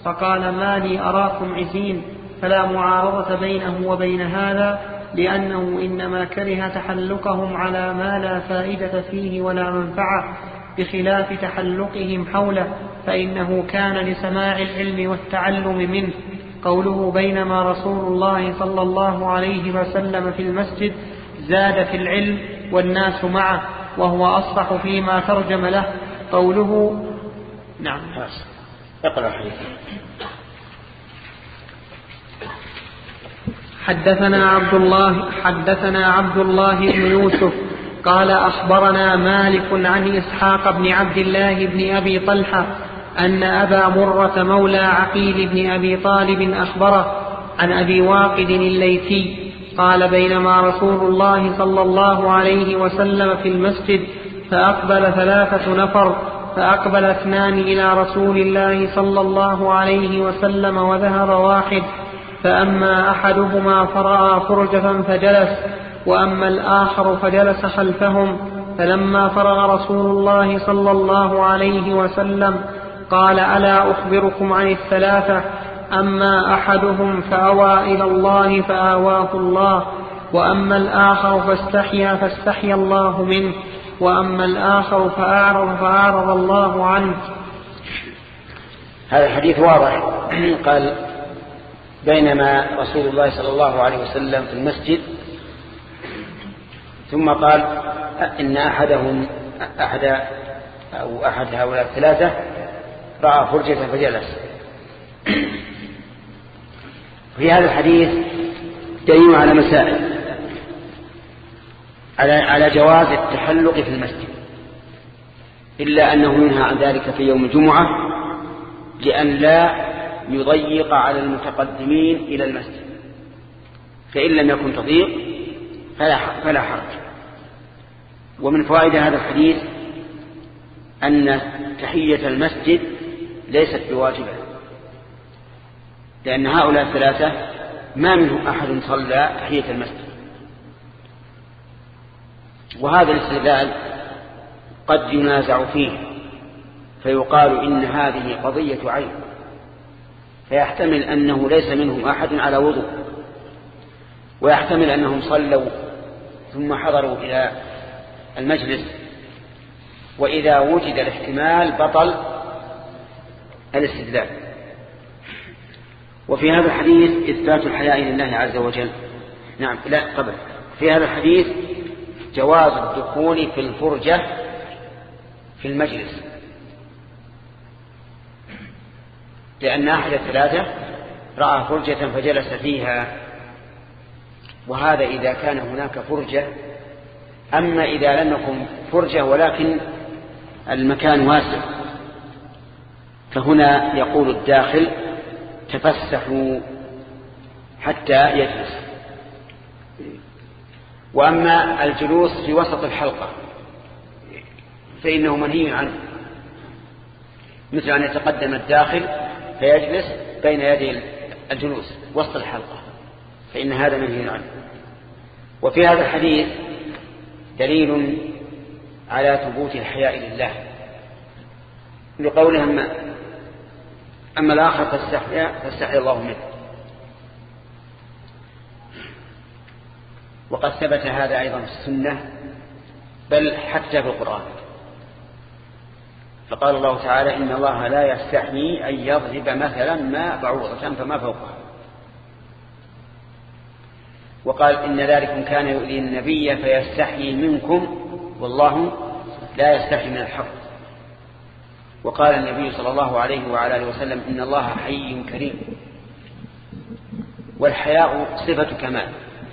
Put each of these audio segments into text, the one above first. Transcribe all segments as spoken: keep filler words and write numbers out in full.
فقال: ما لي أراكم عزين، فلا معارضة بينه وبين هذا، لأنه إنما كره تحلقهم على ما لا فائدة فيه ولا منفعة، بخلاف تحلقهم حوله، فإنه كان لسماع العلم والتعلم منه. قوله: بينما رسول الله صلى الله عليه وسلم في المسجد، زاد في العلم والناس معه، وهو أصح فيما ترجم له. قوله نعم. اقرأ حديث. حدثنا عبد الله حدثنا عبد الله بن يوسف قال: أخبرنا مالك عن إسحاق بن عبد الله بن أبي طلحة أن أبا مرة مولى عقيل بن أبي طالب أخبره عن أبي واقد الليثي قال: بينما رسول الله صلى الله عليه وسلم في المسجد، فأقبل ثلاثة نفر، فأقبل اثنان إلى رسول الله صلى الله عليه وسلم وذهب واحد، فأما أحدهما فرأى فرجة فجلس، وأما الآخر فجلس خلفهم. فلما فرغ رسول الله صلى الله عليه وسلم قال: ألا أخبركم عن الثلاثة؟ أما أحدهم فأوى إلى الله فآواه الله، وأما الآخر فاستحيا فاستحيا الله منه، وأما الآخر فأعرض فأعرض الله عنه. هذا الحديث واضح. قال: بينما رسول الله صلى الله عليه وسلم في المسجد، ثم قال إن أحدهم أحد أو أحد هؤلاء الثلاثة رأى فرجة فجلس. في هذا الحديث دليل على مسائل: على على جواز التحلق في المسجد، إلا أنه ينهى عن ذلك في يوم الجمعة لأن لا يضيق على المتقدمين إلى المسجد، فإن لم يكن تضيق فلا حرج. ومن فوائد هذا الحديث أن تحية المسجد ليست بواجبة، لأن هؤلاء الثلاثة ما منهم أحد صلى تحية المسجد. وهذا الاستدلال قد ينازع فيه، فيقال إن هذه قضية عين، فيحتمل أنه ليس منهم أحد على وضوء، ويحتمل أنهم صلوا ثم حضروا إلى المجلس، وإذا وجد الاحتمال بطل الاستدلال. وفي هذا الحديث إثبات الحياء لله عز وجل. نعم، لا قبل في هذا الحديث جواز الدخول في الفرجة في المجلس، لأن أحد الثلاثة رأى فرجة فجلس فيها، وهذا إذا كان هناك فرجة. أما إذا لم يكن فرجة ولكن المكان واسع، فهنا يقول الداخل: تفسحوا حتى يجلس. وأما الجلوس في وسط الحلقة فإنه منهي عنه، مثل أن يتقدم الداخل فيجلس بين يدي الجلوس وسط الحلقة، فإن هذا منهي عنه. وفي هذا الحديث دليل على ثبوت الحياء لله، لقوله: أما, أما الآخر فاستحيا فاستحيا الله منه. وقد ثبت هذا أيضا في السنة، بل حتى في القرآن، فقال الله تعالى: إن الله لا يستحيي أن يضرب مثلا ما بعوضة فما فوقها. وقال: إن ذلكم كان يؤذي النبي فيستحيي منكم والله لا يستحيي من الحق. وقال النبي صلى الله عليه وعلى آله وسلم: إن الله حي كريم. والحياء صفة كمال،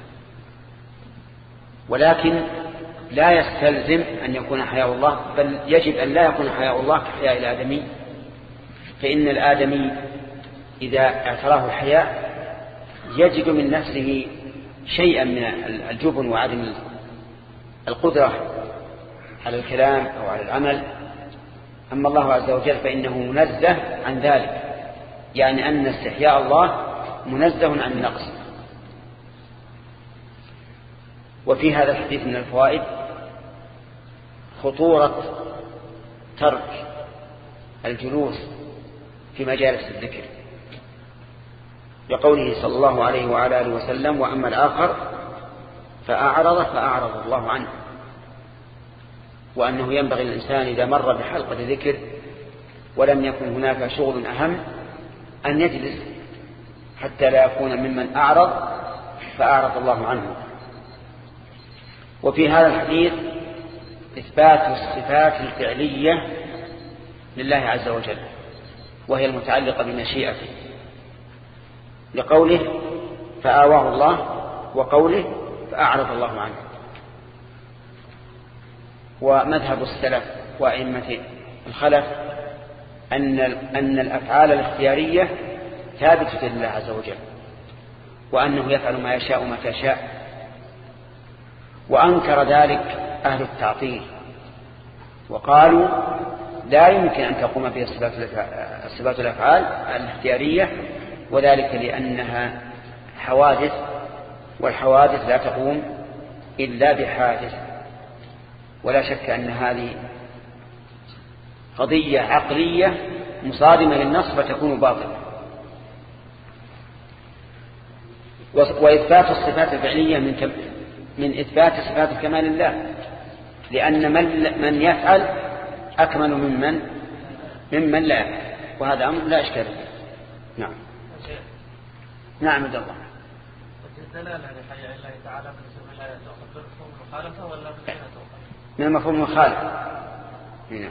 ولكن لا يستلزم أن يكون حياء الله، بل يجب أن لا يكون حياء الله كحياء الآدمي، فإن الآدمي إذا اعتراه الحياء يجد من نفسه شيئا من الجبن وعدم القدرة على الكلام أو على العمل. أما الله عز وجل فإنه منزه عن ذلك، يعني أن استحياء الله منزه عن النقص. وفي هذا الحديث من الفوائد خطورة ترك الجلوس في مجالس الذكر، لقوله صلى الله عليه وعلى آله وسلم: وأما الآخر فأعرض فأعرض الله عنه. وأنه ينبغي للإنسان إذا مر بحلقة ذكر ولم يكن هناك شغل أهم أن يجلس حتى لا يكون ممن أعرض فأعرض الله عنه. وفي هذا الحديث إثبات الصفات الفعلية لله عز وجل، وهي المتعلقة بمشيئته، لقوله فآواه الله وقوله فأعرض الله عنه. ومذهب السلف وأئمة الخلف أن أن الأفعال الاختيارية ثابتة لله عز وجل، وأنه يفعل ما يشاء متى شاء. وأنكر ذلك أهل التعطيل وقالوا لا يمكن أن تقوم بها صفات الأفعال الاختيارية، وذلك لأنها حوادث، والحوادث لا تقوم إلا بحادث. ولا شك أن هذه قضية عقلية مصادمة للنص فتكون باطلة. وإثبات الصفات الفعلية من كم من إثبات صفات الكمال لله، لأن من من يفعل أكمل ممن ممن لا يفعل، وهذا أمر لا إشكال فيه. نعم نعم عبد الله. الدلالة لحياء الله تعالى من سبب لا يتوقف مفهوم مخالفة ولا من غير توقف؟ من مفهوم مخالفة. نعم.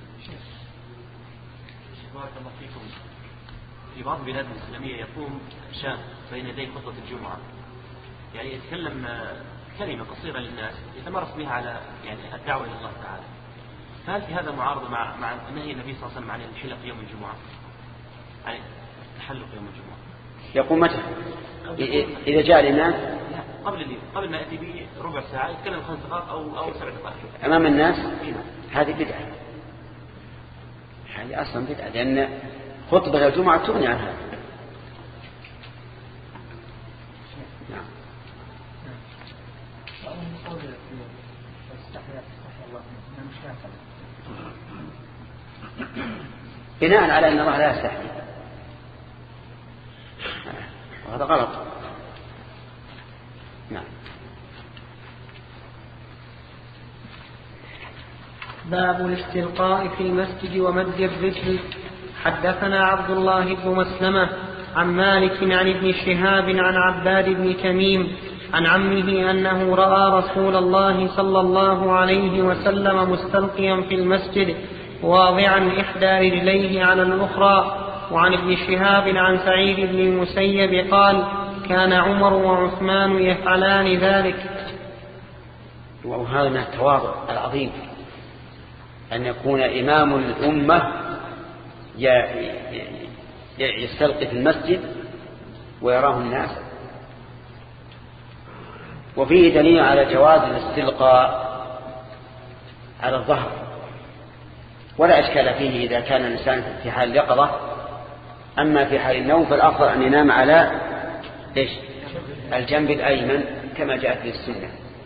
بارك الله فيكم. في بعض البلاد الإسلامية يقوم شاب بين يدي خطبة الجمعة، يعني يتكلم كلمة قصيرة للناس يتمرس بها على يعني الدعوة إلى الله تعالى. فهل في هذا معارضة مع مع نهي النبي صلى الله عليه وسلم عن الحلق يوم الجمعة؟ يعني التحلق يوم الجمعة. يقوم متى؟ إذا جاء الإمام قبل الليل، قبل ما يأتي به ربع ساعة يتكلم خمس دقائق أو أو سبع دقائق أمام الناس. هذه بدعة، هذه أصلا بدعة، لأن خطبة الجمعة تغني عن هذا. نعم. بناء على أن الله لا يستحي، وهذا غلط. نعم. باب الاستلقاء في المسجد ومد الرجل. حدثنا عبد الله بن مسلمة عن مالك عن ابن شهاب عن عباد بن تميم عن عمه أنه رأى رسول الله صلى الله عليه وسلم مستلقيا في المسجد واضعا إحدى رجليه على الأخرى. وعن ابن شهاب عن سعيد بن المسيب قال: كان عمر وعثمان يفعلان ذلك. وهذا من التواضع العظيم أن يكون إمام الأمة يستلقي في المسجد ويراه الناس. وفيه دليل على جواز الاستلقاء على الظهر، ولا إشكال فيه إذا كان الإنسان في حال اليقظة. أما في حال النوم فالأفضل أن ينام على إيش؟ الجنب الأيمن كما جاءت في السنة.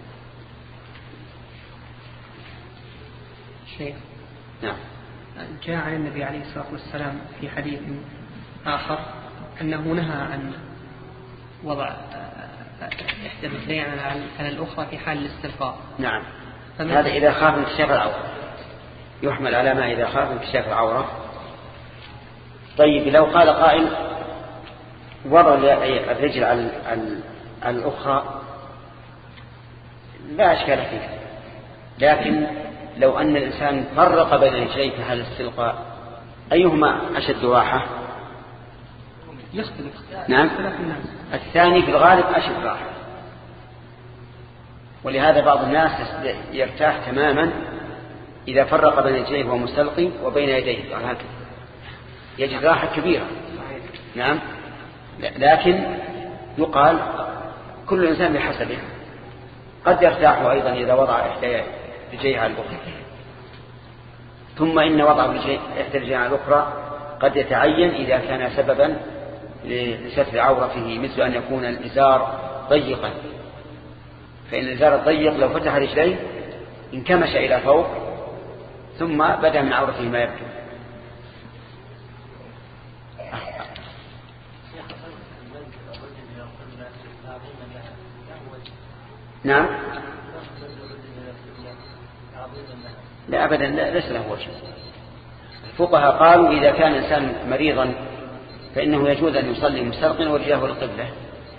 شيخ. نعم. جاء عن النبي عليه الصلاة والسلام في حديث آخر أنه نهى عن وضع إحدى الرجلين على الأخرى في حال الاستلقاء. نعم. هذا إذا خاف انكشاف العورة، يحمل على ما إذا خاف انكشاف العورة. طيب لو قال قائل وضع الرجل على الأخرى لا أشكال فيه، لكن لو أن الإنسان فرق بين رجليه في حال الاستلقاء أيهما أشد راحة؟ يختلف. نعم. الثاني في الغالب أشد راحة، ولهذا بعض الناس يرتاح تماما إذا فرق بين رجليه وهو مستلقي وبين يديه هكذا، يجد راحة كبيرة. نعم. لكن يقال كل إنسان بحسبه، قد يرتاح أيضا إذا وضع إحدى رجليه على الأخرى. ثم إن وضع إحدى رجليه على الأخرى قد يتعين إذا كان سببا لستر عورته، مثل أن يكون الإزار ضيقا، فإن الإزار الضيق لو فتح رجليه انكمش إلى فوق ثم بدأ من عورته ما يبدو. نعم. لا أبدا، لا ليس له وجه. الفقهاء قالوا إذا كان إنسان مريضا فإنه يجوز أن يصلي مستلقيا وجهه للقبلة.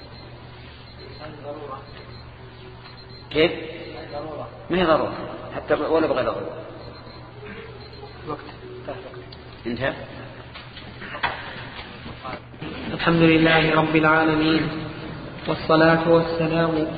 كيف؟ ما هي ضرورة حتى ولا بغير ضرورة. وقت انتهى. الحمد لله رب العالمين، والصلاة والسلام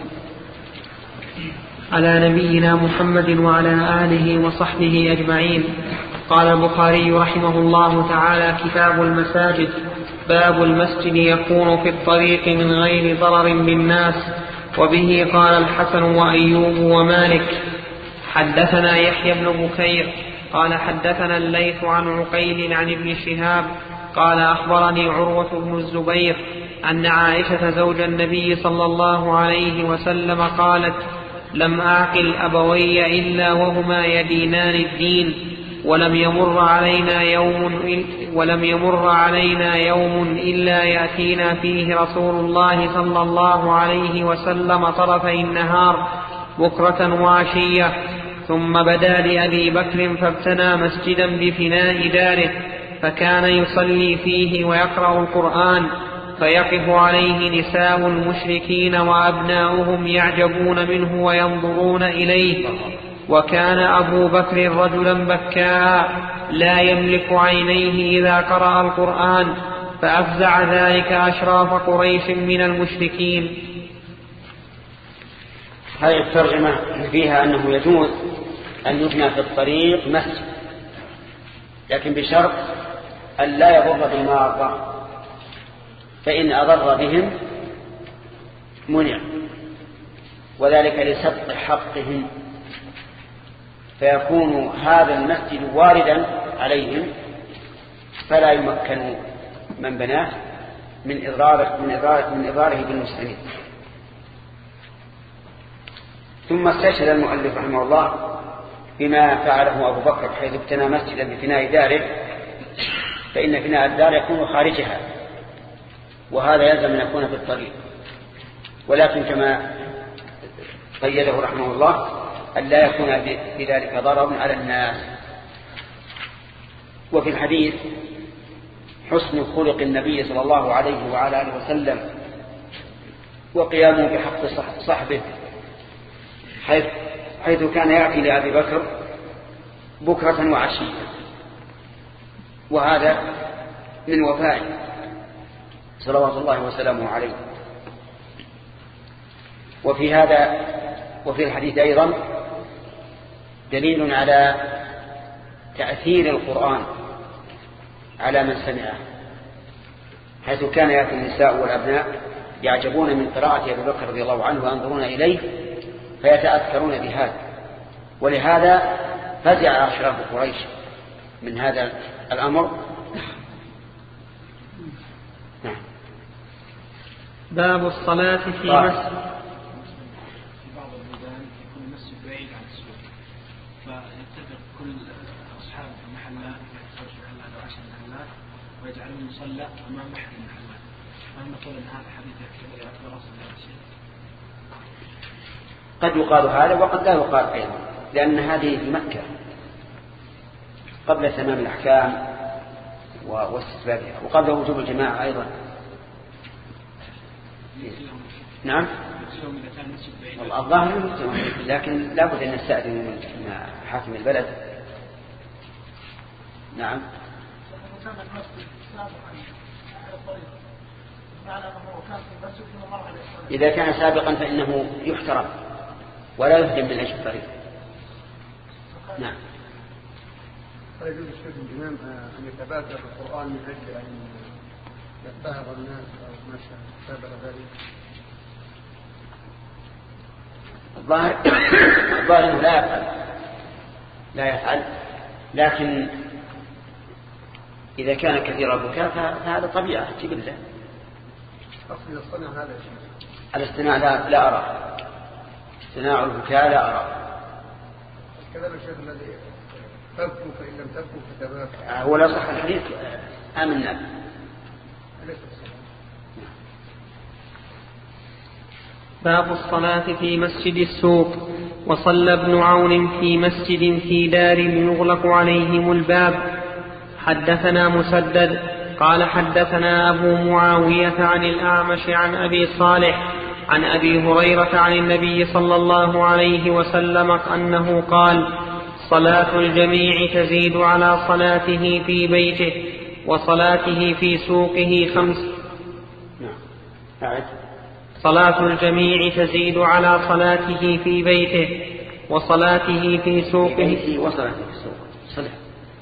على نبينا محمد وعلى آله وصحبه أجمعين. قال البخاري رحمه الله تعالى: كتاب المساجد. باب المسجد يكون في الطريق من غير ضرر بالناس. وبه قال الحسن وأيوب ومالك. حدثنا يحيى بن بكير قال حدثنا الليث عن عقيل عن ابن شهاب قال أخبرني عروة بن الزبير أن عائشة زوج النبي صلى الله عليه وسلم قالت: لم أعقل أبوي إلا وهما يدينان الدين، ولم يمر علينا يوم ولم يمر علينا يوم إلا يأتينا فيه رسول الله صلى الله عليه وسلم طرفي النهار بكرة وعشية. ثم بدا لأبي بكر فابتنى مسجدا بفناء داره، فكان يصلي فيه ويقرأ القرآن، فيقف عليه نساء المشركين وأبناؤهم يعجبون منه وينظرون إليه. وكان أبو بكر رجلا بكاء لا يملك عينيه إذا قرأ القرآن، فأفزع ذلك أشراف قريش من المشركين. هذه الترجمة فيها أنه يجوز أن يبنى في الطريق مسجد، لكن بشرط أن لا يضر بالمارة، فإن أضر بهم منع، وذلك لسبق حقهم، فيكون هذا المسجد واردا عليهم فلا يمكن من بناه من إضراره من إضراره من إضراره بالمسلمين. ثم استشهد المؤلف رحمه الله بما فعله أبو بكر حيث ابتنى مسجدا بفناء داره، فإن فناء الدار يكون خارجها، وهذا يلزم أن يكون في الطريق، ولكن كما قيده رحمه الله أن لا يكون بذلك ضرر على الناس. وفي الحديث حسن خلق النبي صلى الله عليه وعلى آله وسلم وقيامه بحق صحبه، حيث, حيث كان يأتي لأبي بكر بكرة وعشية، وهذا من وفائه صلوات الله وسلامه عليه. وفي هذا وفي الحديث أيضا دليل على تأثير القرآن على من سمعه، حيث كان يأتي النساء والأبناء يعجبون من قراءة أبي بكر رضي الله عنه وينظرون إليه فيتأثرون بهذا، ولهذا فزع أشراف قريش من هذا الأمر. نعم. باب الصلاة في مسجد. في بعض البلدان يكون المسجد بعيد عن السوق، فيتفق كل أصحاب المحلات يخرج محلات أو عشر محلات ويجعلون مصلى أمام أحد المحلات، فهل نقول أن هذا حديث يعتبر أصل هذا الشيء؟ قد يقال هذا وقد لا يقال أيضا، لأن هذه في مكة قبل تمام الأحكام واستتبابها وقبل وجوب الجماعة أيضا. نعم. الظاهر لكن لا بد أن نستأذن من حاكم البلد. نعم. إذا كان سابقا فإنه يحترم ولا يهدم من أجل الطريق. نعم. يجوز الشيخ الإمام أن يتبادر القرآن من أجل أن يتباهر الناس أو ما شابه ذلك؟ الظاهر الظاهر لا يفعل لا يفعل لكن إذا كان كثير البكاء فهذا طبيعة جبلة. أصل الصنع هذا شيء. الاصطناع لا, لا أرى اصطناع البكاء لا أرى. كذلك الشيخ الذي تبكوا فإن لم تبكوا فتباكوا، هو لا صح الحديث آمنا. باب الصلاة في مسجد السوق. وصلى ابن عون في مسجد في دار يغلق عليهم الباب. حدثنا مسدد قال حدثنا أبو معاوية عن الأعمش عن أبي صالح عن أبي هريرة عن النبي صلى الله عليه وسلم أنه قال: صلاة الجميع تزيد على صلاته في بيته وصلاته في سوقه خمس. صلاة الجميع تزيد على صلاته في بيته وصلاته في سوقه وصلاته في السوق. صلح.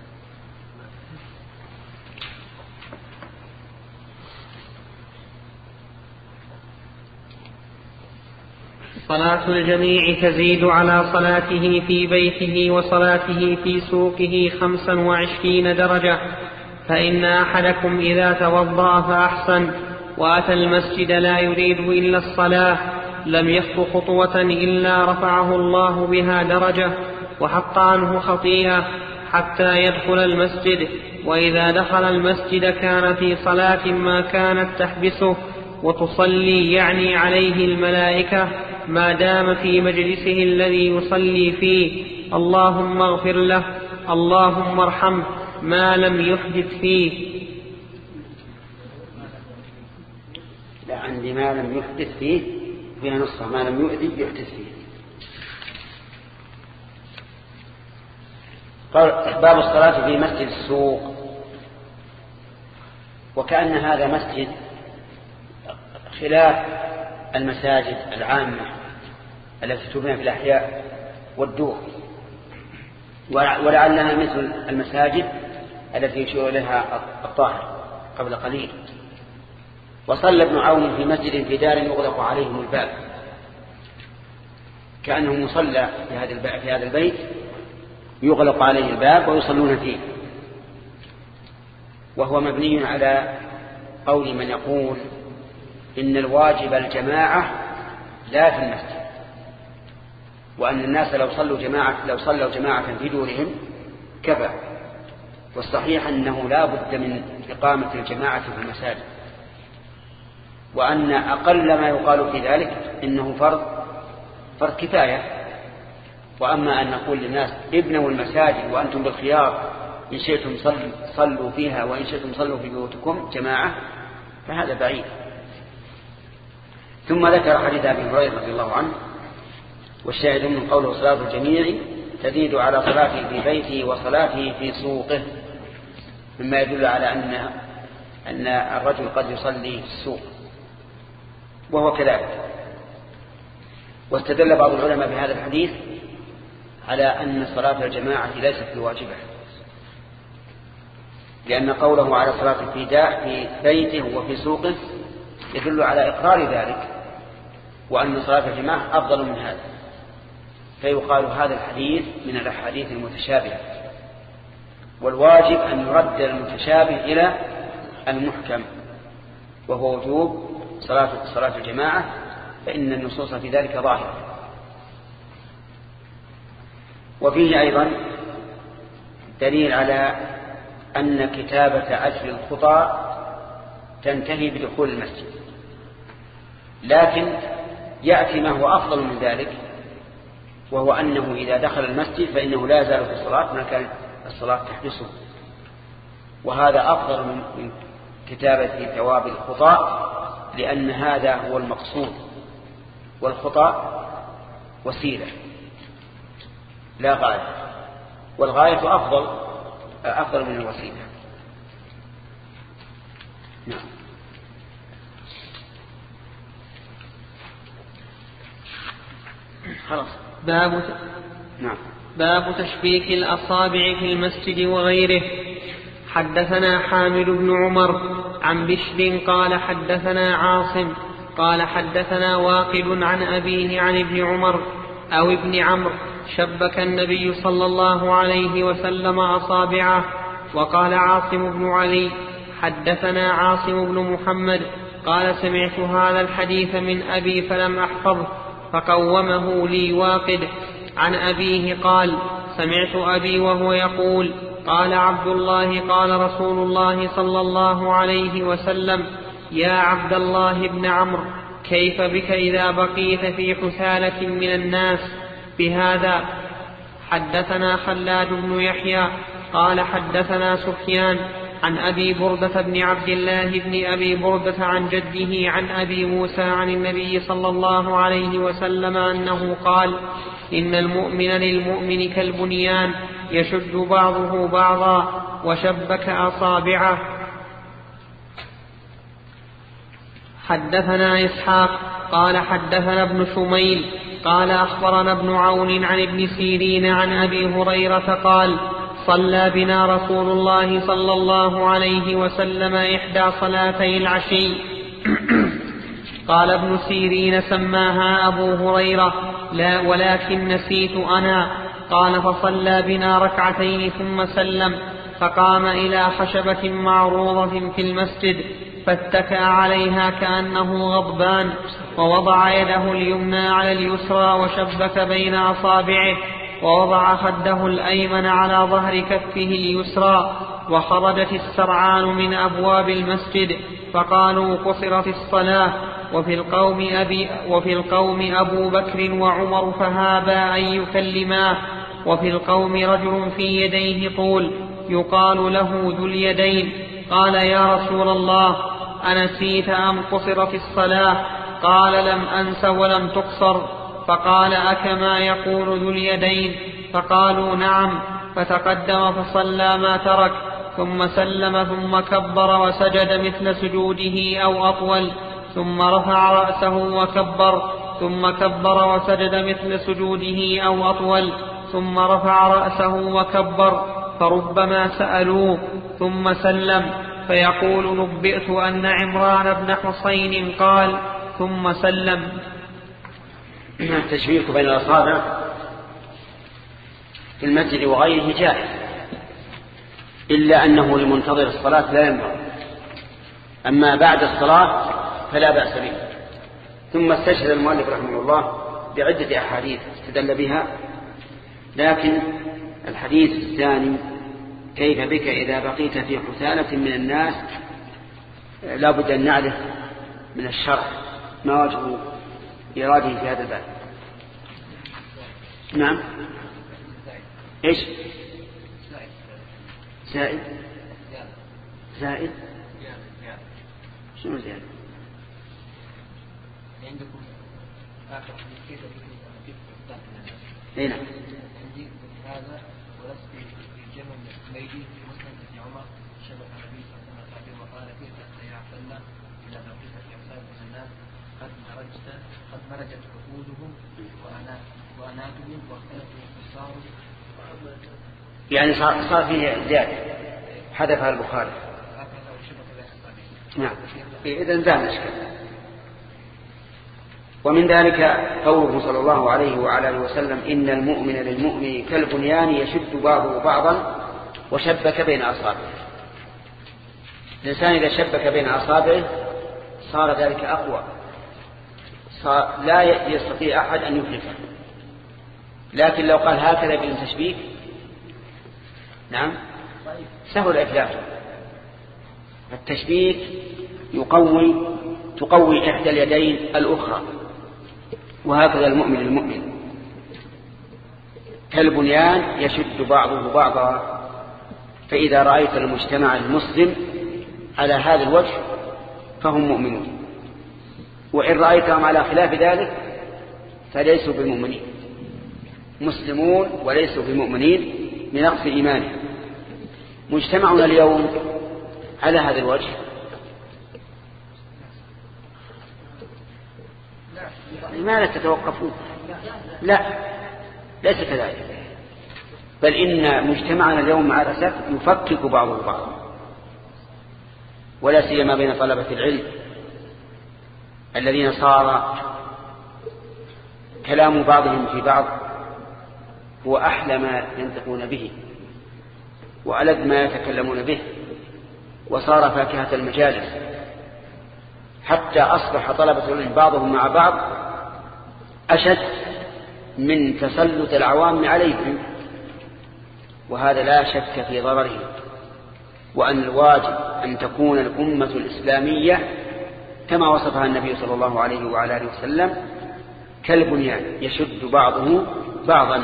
صلاة الجميع تزيد على صلاته في بيته وصلاته في سوقه خمسا وعشرين درجة. فإن أحدكم إذا توضأ فأحسن وأتى المسجد لا يريد إلا الصلاة لم يخطو خطوة إلا رفعه الله بها درجة وحط عنه خطيئة حتى يدخل المسجد. وإذا دخل المسجد كان في صلاة ما كانت تحبسه وتصلي يعني عليه الملائكة ما دام في مجلسه الذي يصلي فيه: اللهم اغفر له اللهم ارحمه ما لم يحدث فيه. لا، عندي ما لم يحدث فيه فيها نصها ما لم يؤذي يحدث فيه. قال: باب الصلاة في مسجد السوق. وكأن هذا مسجد خلاف المساجد العامة التي تبنى في الأحياء والدور، ولعلها مثل المساجد التي يشير إليها الطاهر قبل قليل. وصلى ابن عون في مسجد في دار يغلق عليهم الباب، كأنه مصلى في هذا البيت يغلق عليه الباب ويصلون فيه. وهو مبني على قول من يقول إن الواجب الجماعة لا في المسجد، وأن الناس لو صلوا جماعة لو صلوا جماعة في دورهم كفى. والصحيح أنه لا بد من إقامة الجماعة في المساجد، وأن أقل ما يقال في ذلك إنه فرض فرض كفاية. وأما أن نقول للناس ابنوا المساجد وأنتم بالخيار إن شئتم صلوا فيها وإن شئتم صلوا في بيوتكم جماعة فهذا بعيد. ثم ذكر حديث أبي هريرة رضي الله عنه، والشاهد من قوله: صلاة الجميع تزيد على صلاته في بيته وصلاته في سوقه، مما يدل على أن أن الرجل قد يصلي في السوق، وهو كذلك. واستدل بعض العلماء بهذا الحديث على أن صلاة الجماعة ليست بواجبة، لأن قوله على صلاة في في بيته وفي سوقه يدل على إقرار ذلك، وأن صلاة الجماعة أفضل من هذا. فيقال هذا الحديث من الأحاديث المتشابهة، والواجب أن يرد المتشابه إلى المحكم، وهو وجوب صلاة صلاة الجماعة، فإن النصوص في ذلك ظاهرة. وفيه أيضا دليل على أن كتابة أجر الخطى تنتهي بدخول المسجد، لكن يأتي ما هو أفضل من ذلك، وهو أنه إذا دخل المسجد فإنه لا يزال في الصلاة ما كانت الصلاة تحبسه، وهذا أفضل من كتابة ثواب الخطى، لأن هذا هو المقصود، والخطى وسيلة لا غاية، والغاية أفضل أفضل من الوسيلة. نعم. خلاص. باب نعم. باب تشبيك الأصابع في المسجد وغيره. حدثنا حامد بن عمر عن بشر قال حدثنا عاصم قال حدثنا واقد عن أبيه عن ابن عمر أو ابن عمرو شبك النبي صلى الله عليه وسلم أصابعه. وقال عاصم بن علي حدثنا عاصم بن محمد قال سمعت هذا الحديث من أبي فلم أحفظه فقومه لي واقد عن أبيه قال سمعت أبي وهو يقول قال عبد الله قال رسول الله صلى الله عليه وسلم يا عبد الله بن عمرو كيف بك إذا بقيت في حثالة من الناس بهذا. حدثنا خلاد بن يحيى قال حدثنا سفيان عن أبي بردة بن عبد الله بن أبي بردة عن جده عن أبي موسى عن النبي صلى الله عليه وسلم أنه قال: إن المؤمن للمؤمن كالبنيان يشد بعضه بعضا وشبك أصابعه. حدثنا إسحاق قال حدثنا ابن شميل قال أخبرنا ابن عون عن ابن سيرين عن أبي هريرة قال: صلى بنا رسول الله صلى الله عليه وسلم إحدى صلاتي العشي. قال ابن سيرين: سماها أبو هريرة لا ولكن نسيت أنا. قال: فصلى بنا ركعتين ثم سلم، فقام إلى خشبة معروضة في المسجد فاتكأ عليها كأنه غضبان، ووضع يده اليمنى على اليسرى وشبك بين أصابعه، ووضع خده الأيمن على ظهر كفه اليسرى. وخرجت السرعان من أبواب المسجد فقالوا: قصرت الصلاة. وفي القوم, أبي وفي القوم أبو بكر وعمر فهابا أن يكلماه. وفي القوم رجل في يديه طول يقال له ذو اليدين. قال: يا رسول الله، أنسيت أم قصرت الصلاة؟ قال: لم أنس ولم تقصر. فقال: أكما يقول ذو اليدين؟ فقالوا: نعم. فتقدم فصلى ما ترك، ثم سلم، ثم كبر وسجد مثل سجوده أو أطول، ثم رفع رأسه وكبر، ثم كبر وسجد مثل سجوده أو أطول، ثم رفع رأسه وكبر. فربما سألوه ثم سلم فيقول: نبئت أن عمران بن حسين قال، ثم سلم. التشبيك بين الأصابع في المسجد وغيره جائز، إلا أنه لمنتظر الصلاة لا ينبغي، أما بعد الصلاة فلا بأس به. ثم استشهد المؤلف رحمه الله بعدة أحاديث استدل بها، لكن الحديث الثاني: كيف بك إذا بقيت في حثالة من الناس، لا بد أن نعرف من الشرح ما وجه إراده في هذا الباب. نعم. إيش؟ زائد زائد شنو زائد؟ عندكم آخر كيف بكم هنا هذا ولست في جمع ميدي في مسلم بن عمر شبه النبي صلى الله عليه وسلم وقال: كيف سيعقلنا إذا بقيت في أحساب الناس قد مرجت قد مرجت عقولهم وأناتهم واختلفوا وصاروا. يعني صار, صار فيه زيادة حذفها البخاري. نعم، إذن زال الإشكال. ومن ذلك قوله صلى الله عليه وعلى اله وسلم: إن المؤمن للمؤمن كالبنيان يشد بعضه بعضا وشبك بين أصابعه. الإنسان إذا شبك بين أصابعه صار ذلك أقوى، صار لا يستطيع أحد أن يخلفه. لكن لو قال هكذا بالتشبيك، نعم، سهل إفلاته. التشبيك يقوي تقوي إحدى اليدين الأخرى، وهكذا المؤمن للمؤمن كالبنيان يشد بعضه بعضا. فإذا رأيت المجتمع المسلم على هذا الوجه فهم مؤمنون، وإن رأيتهم على خلاف ذلك فليسوا بمؤمنين، مسلمون وليسوا بمؤمنين لنقص إيمانهم. مجتمعنا اليوم على هذا الوجه لماذا تتوقفون؟ لا، ليس كذلك، بل إن مجتمعنا اليوم مع الأسف يفكك بعضه بعضا، ولا سيما بين طلبة العلم الذين صار كلام بعضهم في بعض هو أحلى ما ينطقون به وألذ ما يتكلمون به، وصار فاكهة المجالس، حتى أصبح طلبة العلم بعضهم مع بعض أشد من تسلط العوام عليهم، وهذا لا شك في ضرره، وأن الواجب أن تكون الأمة الإسلامية كما وصفها النبي صلى الله عليه وعلى آله وسلم كالبنيان يشد بعضه بعضا.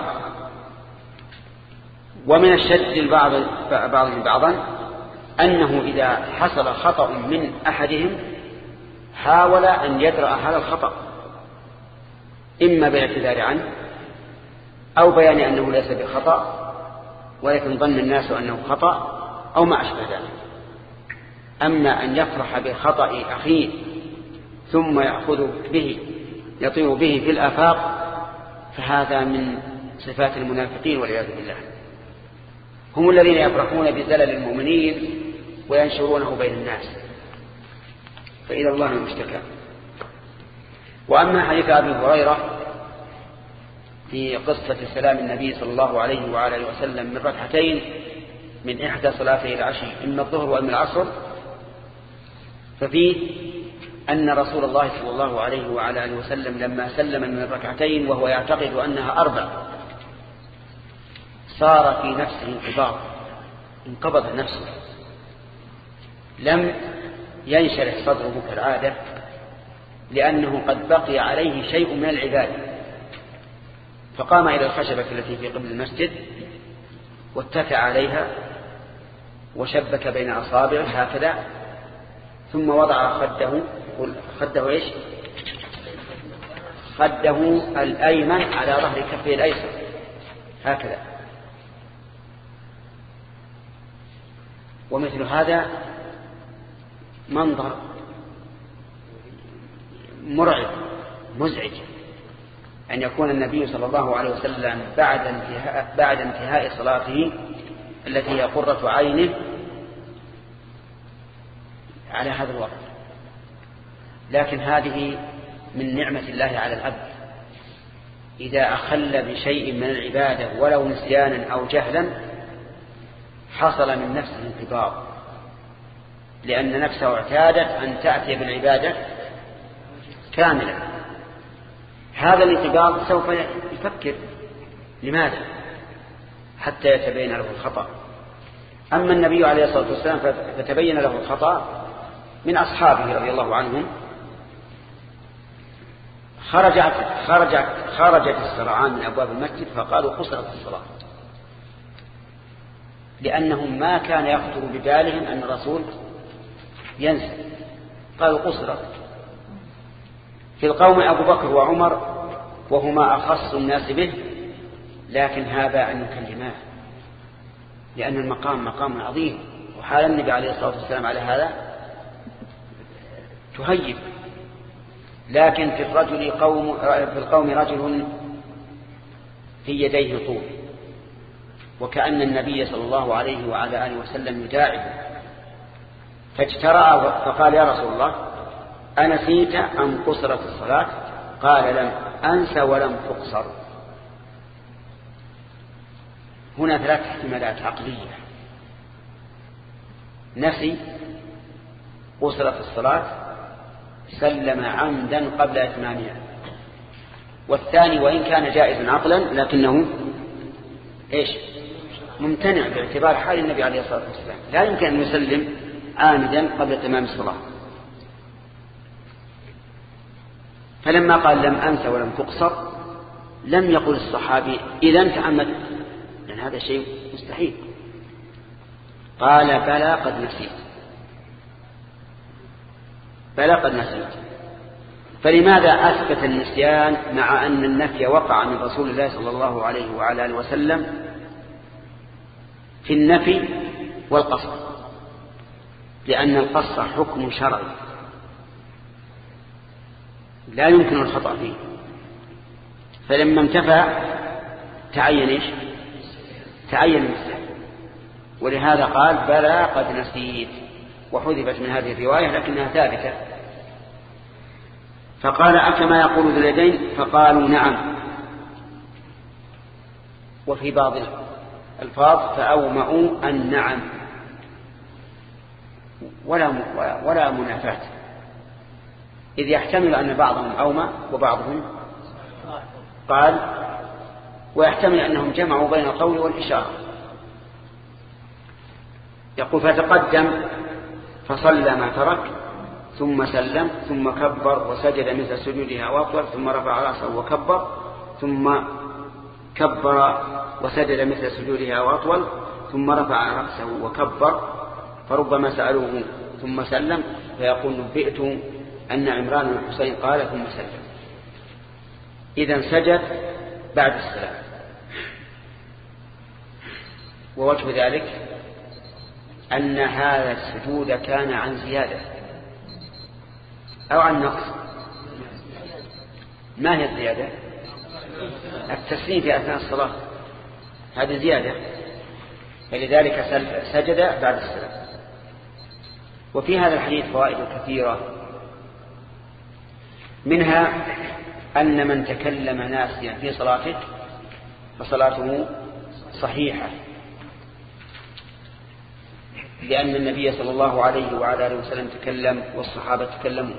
ومن الشد البعض بعضهم بعضا أنه إذا حصل خطأ من أحدهم حاول أن يدرأ هذا الخطأ، إما بالاعتذار عنه أو بيان أنه ليس بخطأ ولكن ظن الناس أنه خطأ أو ما أشبه ذلك. أما أن يفرح بخطأ أخيه ثم يأخذ به يطير به في الآفاق فهذا من صفات المنافقين والعياذ بالله. هم الذين يفرحون بزلل المؤمنين وينشرونه بين الناس، فإلى الله المشتكى. وأما حديث أبي هريرة في قصة سلام النبي صلى الله عليه وعلى وسلم من ركعتين من إحدى صلاتي العشي إما الظهر وإما العصر، ففيه أن رسول الله صلى الله عليه وعلى آله وسلم لما سلم من الركعتين وهو يعتقد أنها أربع صار في نفسه انقباض، انقبض نفسه، لم ينشرح صدره كالعادة لأنه قد بقي عليه شيء من العبادة، فقام إلى الخشبة التي في قبل المسجد واتكى عليها وشبك بين أصابعه هكذا، ثم وضع خده خده إيش خده الأيمن على ظهر كفه الأيسر هكذا. ومثل هذا منظر مرعب مزعج أن يكون النبي صلى الله عليه وسلم بعد انتهاء, بعد انتهاء صلاته التي هي قرة عينه على هذا الوضع. لكن هذه من نعمة الله على العبد، إذا أخل بشيء من العبادة ولو نسيانا أو جهلا حصل من نفسه انقباض، لأن نفسه اعتادت أن تأتي بالعبادة كاملة. هذا الانقباض سوف يفكر لماذا حتى يتبين له الخطأ. أما النبي عليه الصلاة والسلام فتبين له الخطأ من أصحابه رضي الله عنهم، خرجت خرجت خرجت السرعان من أبواب المسجد فقالوا قصرت الصلاة، لأنهم ما كان يخطر ببالهم أن الرسول ينسى، قالوا قصرت. في القوم أبو بكر وعمر وهما أخص الناس به، لكن هذا أن يكلماه لأن المقام مقام عظيم، وحال النبي عليه الصلاة والسلام على هذا تهيب. لكن في الرجل قوم في القوم رجل في يديه طول، وكأن النبي صلى الله عليه وعلى آله وسلم يداعبه، فاجترأ فقال يا رسول الله أنسيت أم قصرت الصلاة؟ قال لم أنس ولم تقصر. هنا ثلاث احتمالات عقلية: نسي، قصرت الصلاة، سلم عمدا قبل إتمامها. والثاني وإن كان جائز عقلا لكنه إيش ممتنع باعتبار حال النبي عليه الصلاة والسلام، لا يمكن أن يسلم عامدا قبل تمام الصلاة. فلما قال لم أنس ولم تقصر لم يقل الصحابي إذن تعمد، لأن هذا شيء مستحيل. قال بلى قد نسيت، بلى قد نسيت. فلماذا أثبت النسيان مع أن النفي وقع من رسول الله صلى الله عليه وعلى آله وسلم في النفي والقصر؟ لأن القصر حكم شرعي لا يمكن الخطأ فيه، فلما انتفى تعين إيش؟ تعين النسيان. ولهذا قال بلى قد نسيت، وحذفت من هذه الرواية لكنها ثابتة. فقال أكما يقول ذو اليدين؟ فقالوا نعم. وفي بعض الألفاظ فأومأوا النعم، ولا ولا منافاة، إذ يحتمل أن بعضهم أومأ وبعضهم قال، ويحتمل أنهم جمعوا بين القول والإشارة. يقول فتقدم فصلى ما ترك ثم سلم ثم كبر وسجد مثل سجودها وأطول ثم رفع رأسه وكبر ثم كبر وسجد مثل سجودها وأطول ثم رفع رأسه وكبر. فربما سألوه ثم سلم فيقول نبئت أن عمران بن الحسين قال ثم سلم. إذن سجد بعد السلام. ووجه ذلك أن هذا السجود كان عن زيادة أو عن نقص. ما هي الزيادة؟ التسليم في أثناء الصلاة هذه زيادة، فلذلك سجد بعد السلام. وفي هذا الحديث فوائد كثيرة، منها أن من تكلم ناسيا في صلاته فصلاته صحيحة، لأن النبي صلى الله عليه وعلى آله وسلم تكلم والصحابة تكلموا،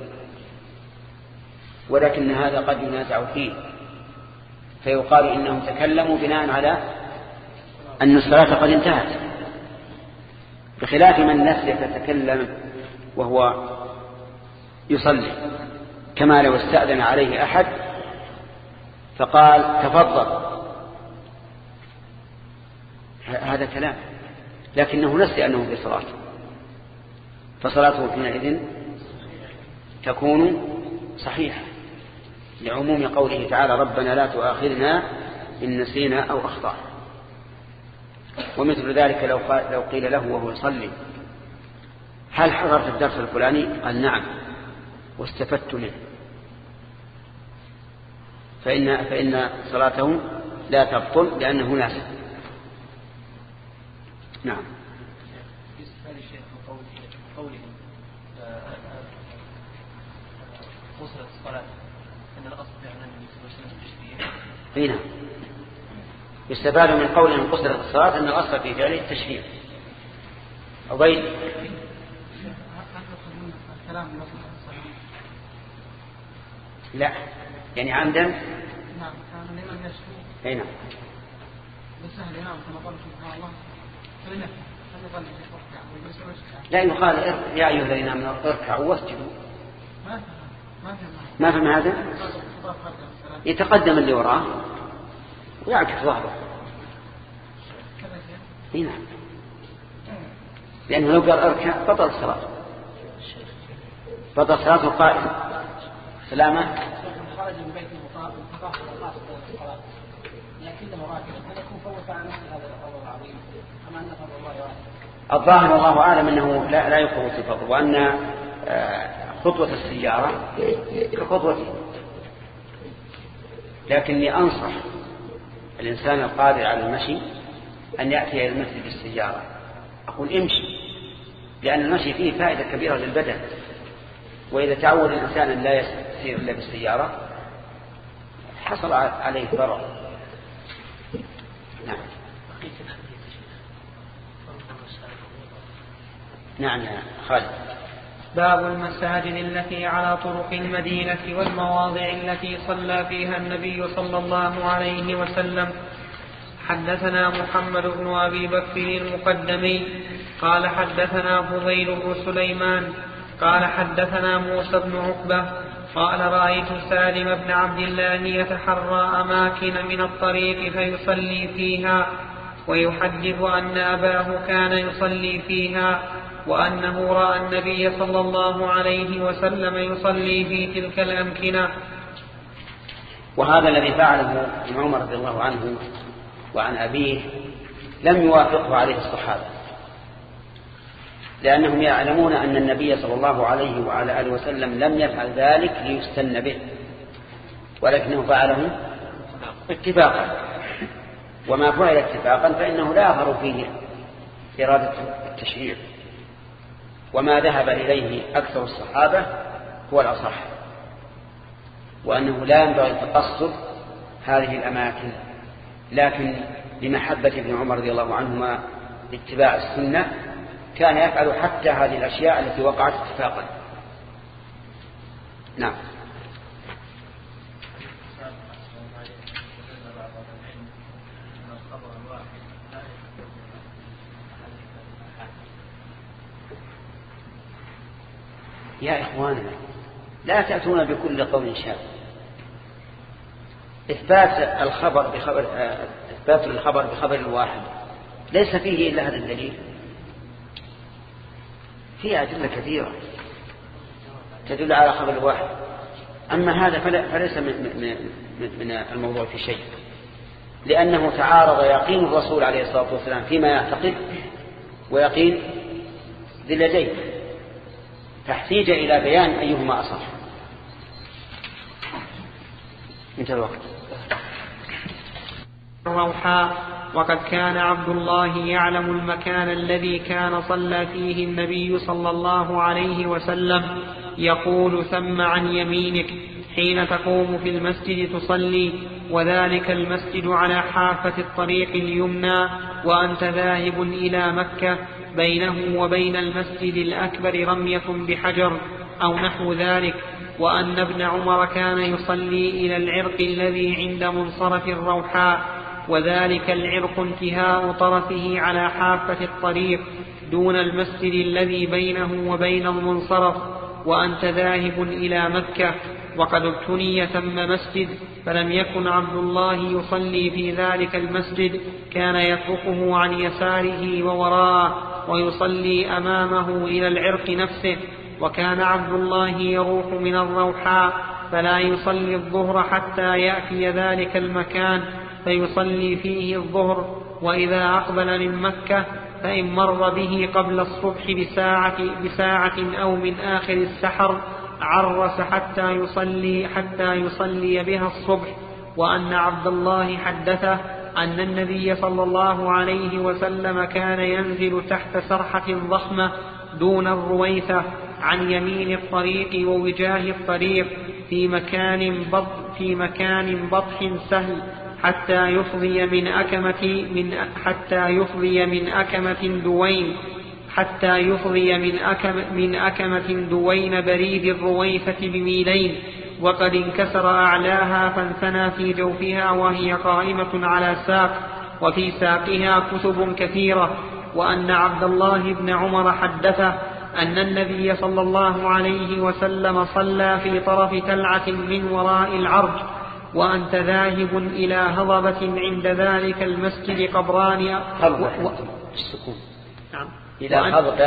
ولكن هذا قد ينازع فيه فيقال إنهم تكلموا بناء على أن الصلاة قد انتهت، بخلاف من نسي فتكلم وهو يصلي، كما لو استأذن عليه أحد فقال تفضل، هذا كلام، لكنه نسي أنه في صلاة، فصلاته حينئذ تكون صحيحة، لعموم قوله تعالى ربنا لا تؤاخذنا إن نسينا أو أخطأنا. ومثل ذلك لو لو قيل له وهو يصلي هل حضرت الدرس الفلاني؟ قال نعم واستفدت منه، فإن فإن صلاته لا تبطل لأنه ناسي. نعم. بالنسبة للشيخ قوله قصرت الصلاة أن الأصل فعلا النبي صلى الله عليه وسلم التشريع. أي نعم. يستفاد من قوله أن قصرت الصلاة أن الأصل في فعله التشريع. أبين لا يعني عمدا. نعم كان الإمام يشكو. أي نعم. بسهل الإمام كما قال سبحانه الله فلنفسه فلنظل لا يقال يا أيها الذين آمنوا اركعوا واسجدوا. ما ما ما فهم هذا؟ يتقدم اللي وراه ويعكس ظهره. اي نعم، لأنه لو قال اركع بطل الصلاة، بطل صلاة القائم. سلامة. خرج من بيته وقاصد القاصد الصلاة لكنه راكبا هل يكون فوت عن هذا الفضل العظيم أم أن فضل الله واسع؟ الظاهر والله أعلم أنه لا, لا يفوت الفضل، وأن خطوة السيارة كخطوته، لكني أنصح الإنسان القادر على المشي أن يأتي إلى المسجد بالسيارة. أقول امشي، لأن المشي فيه فائدة كبيرة للبدن، وإذا تعود الإنسان أن لا يسير إلا بالسيارة حصل عليه ضرر. نعم. نعم يا خالد. باب المساجد التي على طرق المدينة والمواضع التي صلى فيها النبي صلى الله عليه وسلم. حدثنا محمد بن أبي بكر المقدمي قال حدثنا فضيل بن سليمان قال حدثنا موسى بن عقبة قال رأيت سالم بن عبد الله يتحرى أماكن من الطريق فيصلي فيها، ويحدث أن أباه كان يصلي فيها، وأنه رأى النبي صلى الله عليه وسلم يصلي في تلك الأمكنة. وهذا الذي فعله ابن عمر رضي الله عنه وعن أبيه لم يوافقه عليه الصحابة، لأنهم يعلمون أن النبي صلى الله عليه وعلى آله وسلم لم يفعل ذلك ليستن به، ولكنه فعله اتفاقا، وما فعل اتفاقا فإنه لا يظهر فيه إرادة التشريع، وما ذهب إليه أكثر الصحابة هو الأصح، وأنه لا ينبغي تقصد هذه الأماكن، لكن لمحبة ابن عمر رضي الله عنهما اتباع السنة كان يفعل حتى هذه الأشياء التي وقعت اتفاقا. نعم. يا إخواننا لا تأتون بكل قول شاذ. إثبات الخبر بخبر إثبات الخبر بخبر الواحد ليس فيه إلا هذا الدليل، فيه أدلة كثيرة تدل على خبر الواحد. أما هذا فليس من الموضوع في شيء، لأنه تعارض يقين الرسول عليه الصلاة والسلام فيما يعتقد ويقين ذي اليدين، فاحتاج إلى بيان أيهما أصح. انتهى الوقت. الروحاء. وقد كان عبد الله يعلم المكان الذي كان صلى فيه النبي صلى الله عليه وسلم، يقول ثم عن يمينك حين تقوم في المسجد تصلي، وذلك المسجد على حافة الطريق اليمنى، وأنت ذاهب إلى مكة، بينه وبين المسجد الأكبر رمية بحجر أو نحو ذلك. وأن ابن عمر كان يصلي إلى العرق الذي عند منصرف الروحاء، وذلك العرق انتهاء طرفه على حافة الطريق دون المسجد الذي بينه وبين المنصرف، وأنت ذاهب إلى مكة. وقد ابتني ثم مسجد، فلم يكن عبد الله يصلي في ذلك المسجد، كان يتركه عن يساره ووراءه ويصلي أمامه إلى العرق نفسه. وكان عبد الله يروح من الروحاء فلا يصلي الظهر حتى يأتي ذلك المكان فيصلي فيه الظهر، وإذا أقبل من مكة فإن مر به قبل الصبح بساعة, بساعة أو من آخر السحر عرس حتى يصلي, حتى يصلي بها الصبح. وأن عبد الله حدثه أن النبي صلى الله عليه وسلم كان ينزل تحت سرحة ضخمة دون الرويثة عن يمين الطريق ووجاه الطريق في مكان بط في مكان بطح سهل حتى يفضي من أكمة من حتى يفضي من أكمة دوين حتى يفضي من أكمة من أكمة دوين بريد الرويثة بميلين، وقد انكسر أعلاها فانثنى في جوفها وهي قائمة على ساق، وفي ساقها كتب كثيرة. وأن عبد الله بن عمر حدثه أن النبي صلى الله عليه وسلم صلى في طرف تلعة من وراء العرج، وأنت ذاهب إلى هضبة عند ذلك المسجد قبران هضبة و... السكون نعم إلى هضبة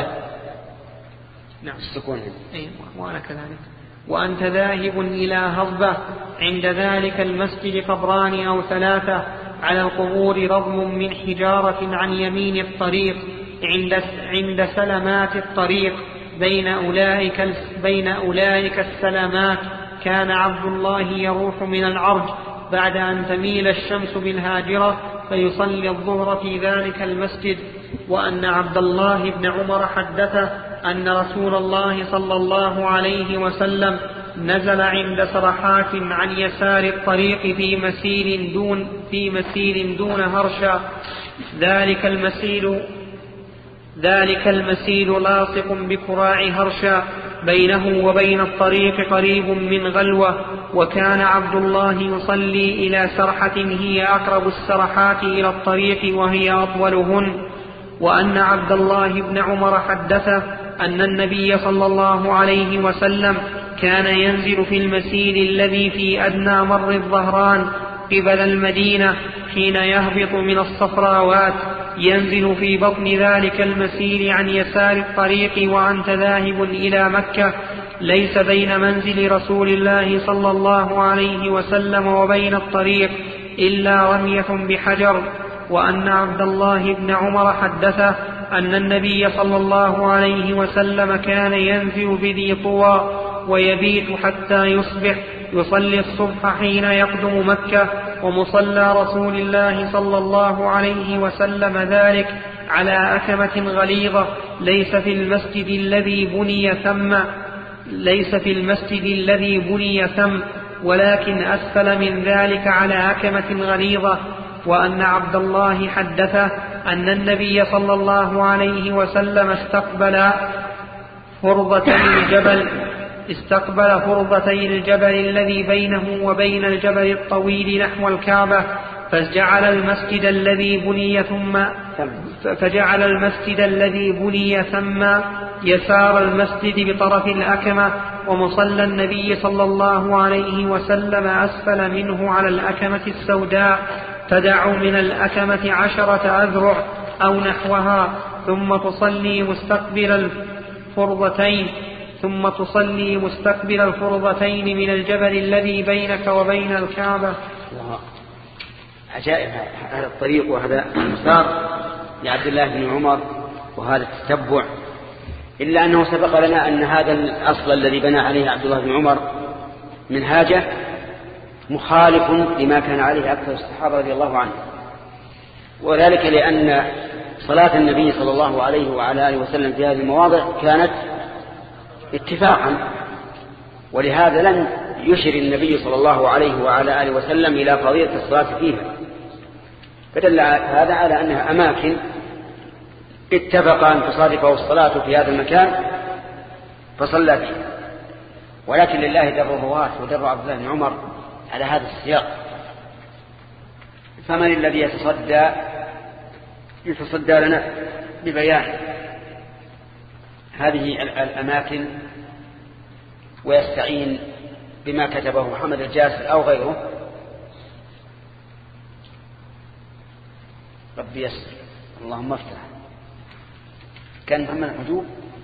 نعم السكون أي وأنا كذلك. وأنت ذاهب إلى هضبة عند ذلك المسجد قبران أو ثلاثة على القبور رضم من حجارة عن يمين الطريق عند عند سلمات الطريق بين أولئك بين أولئك السلمات. كان عبد الله يروح من العرج بعد أن تميل الشمس بالهاجرة فيصلي الظهر في ذلك المسجد. وأن عبد الله بن عمر حدثه أن رسول الله صلى الله عليه وسلم نزل عند سرحات عن يسار الطريق في مسيل دون في مسيل دون هرشا. ذلك المسيل ذلك المسيل لاصق بكراع هرشا بينه وبين الطريق قريب من غلوة. وكان عبد الله يصلي إلى سرحة هي أقرب السرحات إلى الطريق وهي أطولهن. وأن عبد الله بن عمر حدثه أن النبي صلى الله عليه وسلم كان ينزل في المسيل الذي في أدنى مر الظهران قبل المدينة حين يهبط من الصفراوات، ينزل في بطن ذلك المسيل عن يسار الطريق وأنت ذاهب إلى مكة، ليس بين منزل رسول الله صلى الله عليه وسلم وبين الطريق إلا رمية بحجر. وأن عبد الله بن عمر حدثه أن النبي صلى الله عليه وسلم كان ينزل بذي طوى ويبيت حتى يصبح، يصلي الصبح حين يقدم مكة، ومصلى رسول الله صلى الله عليه وسلم ذلك على أكمة غليظة ليس في المسجد الذي بني ثم ليس في المسجد الذي بني ثم ولكن أسفل من ذلك على أكمة غليظة. وأن عبد الله حدثه أن النبي صلى الله عليه وسلم استقبل فرضتي الجبل استقبل فرضتي الجبل الذي بينه وبين الجبل الطويل نحو الكعبة، فجعل المسجد الذي بني ثم فجعل المسجد الذي بني ثم يسار المسجد بطرف الأكمة، ومصلى النبي صلى الله عليه وسلم أسفل منه على الأكمة السوداء، تدع من الأكمة عشرة أذرع أو نحوها، ثم تصلي مستقبل الفرضتين ثم تصلي مستقبل الفرضتين من الجبل الذي بينك وبين الكعبة. عجائب هذا الطريق وهذا المسار لعبد الله بن عمر وهذا التتبع، إلا أنه سبق لنا أن هذا الأصل الذي بنى عليه عبد الله بن عمر منهاجه مخالف لما كان عليه أكثر الصحابة رضي الله عنهم، وذلك لأن صلاة النبي صلى الله عليه وعلى آله وسلم في هذه المواضع كانت اتفاقا، ولهذا لم يشر النبي صلى الله عليه وعلى آله وسلم إلى فضيلة الصلاة فيها، فدل هذا على أنها أماكن اتفق أن تصادفه الصلاة في هذا المكان فصلى فيه. ولكن لله در الرواة ودر عبد الله بن عمر على هذا السياق، فمن الذي يتصدى يتصدى لنا ببيان هذه الأماكن ويستعين بما كتبه محمد الجاسر أو غيره؟ ربي يسر، اللهم افتح. كان محمد الحجوب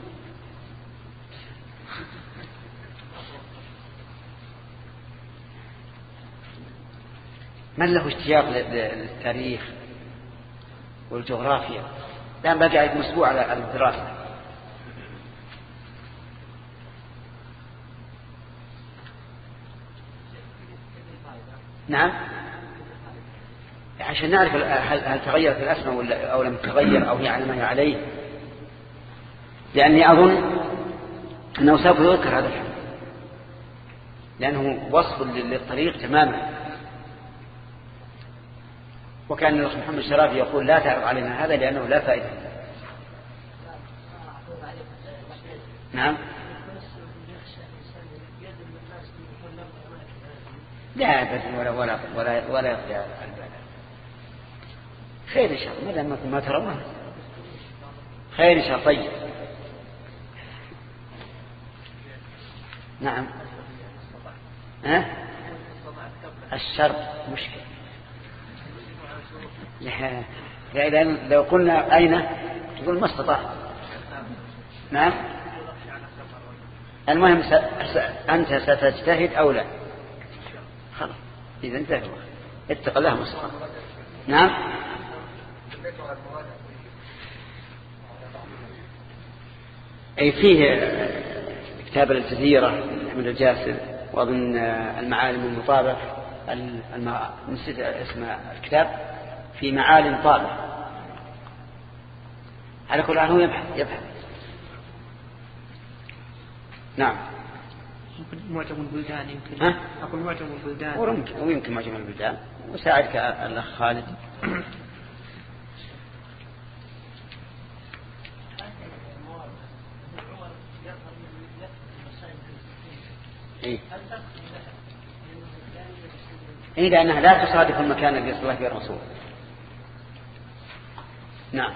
من له اشتياق للتاريخ والجغرافيا الآن بقى قاعد مسبوع على الدراسة. نعم، عشان نعرف هل تغيرت الأسماء أو لم تغير أو هي على ما هي عليه، لأني أظن أنه سوف يذكر هذا الحديث لأنه وصف للطريق تماما. وكان الأخ محمد الشرافي يقول لا تعرض علينا هذا لأنه لا فائدة. نعم، لا بس ولا ولا ولا ولا يخفى على البال. خير إن شاء الله، ما دام ما ترونه خير إن شاء الله. طيب نعم، ها الشرط مشكلة. لأن لو قلنا أين تقول ما استطاع. نعم، المهم س... س... أنت ستجتهد أو لا؟ خلاص إذا انتهى، اتق الله ما استطاع. نعم، أي فيه كتاب الجزيرة من الجاسر، ومن المعالم المطابع الم... نسيت اسم الكتاب، في معالم طابع. على كل حال هو يبحث يبحث. نعم، معجم البلدان يمكن. ها؟ أقول معجم البلدان. ويمكن ويمكن معجم البلدان، وساعدك الأخ خالد. إيه؟ إيه، لأنها لا تصادف المكان الذي صلى فيه الرسول. نعم.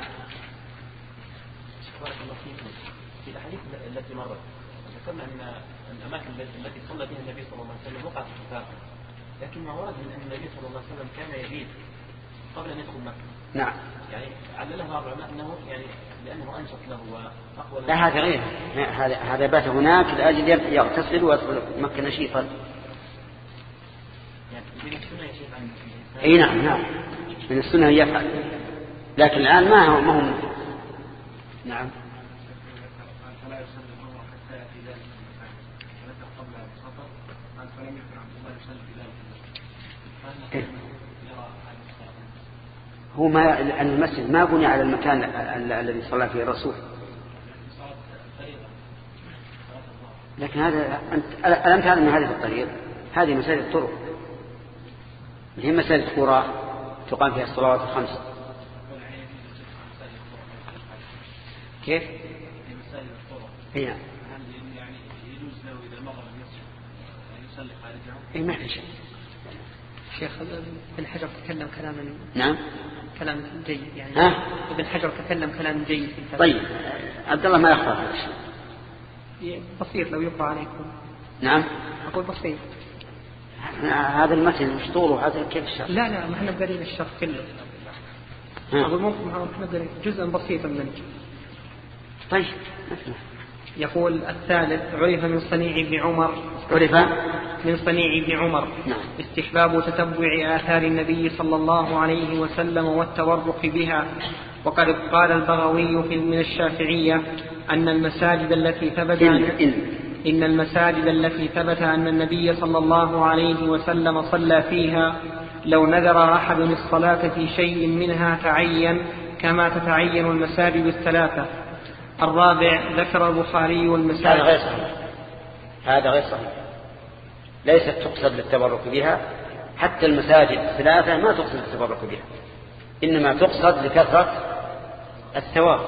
بارك الله فيكم. في الأحاديث التي مرت ذكرنا أن الأماكن التي صلى بها النبي صلى الله عليه وسلم وقعت في الفاقة، لكن ما ورد من أن النبي صلى الله عليه وسلم كان يبيت قبل أن يدخل مكة. نعم. يعني علله بعض العلماء أنه يعني لأنه أنشط له وأقوى له. لا، هذا غير هذا هذا بات هناك لأجل يغتسل ويدخل مكة نشيطا. يعني من السنة يا شيخ عن أي نعم نعم من السنة يفعل، لكن الآن ما هو ما هم. نعم. فلا يصلي المرء حتى يأتي ذلك المكان، ولكن قبل السفر قال فلم يكن عبد الله يصلي في ذلك المكان. هو ما المسجد ما بني على المكان الذي صلى فيه الرسول، لكن هذا أنت ألم تعلم من هذه الطريق؟ هذه مساجد الطرق، هي مساجد قرى تقام فيها الصلوات الخمس. كيف؟ هي يعني يجوز له إذا مر المسجد أن يصلي خارجه؟ إيه، ما في شيء. شيخ ابن حجر تكلم كلاما نعم كلام جيد يعني. ها؟ ابن حجر تكلم كلام جيد. طيب عبد الله ما يخفى هذا الشيء. بسيط لو يقرأ عليكم. نعم. أقول بسيط. هذا المتن مش طول وهذا كيف الشرح؟ لا لا ما احنا بدليل الشرح كله. أقول ممكن احنا جزءا بسيطا منه. طيب. يقول الثالث عرف من صنيع ابن عمر عرف من صنيع ابن عمر نعم. استحباب تتبع آثار النبي صلى الله عليه وسلم والتورق بها. وقد قال البغوي في من الشافعية أن المساجد التي ثبت إن, إن. إن المساجد التي ثبت أن النبي صلى الله عليه وسلم صلى فيها لو نذر أحد الصلاة في شيء منها تعين كما تتعين المساجد الثلاثة. الرابع ذكر البخاري المساجد. هذا غير صحيح. هذا غير صحيح. ليست تقصد للتبرك بها، حتى المساجد الثلاثة ما تقصد للتبرك بها، إنما تقصد لكثرة الثواب.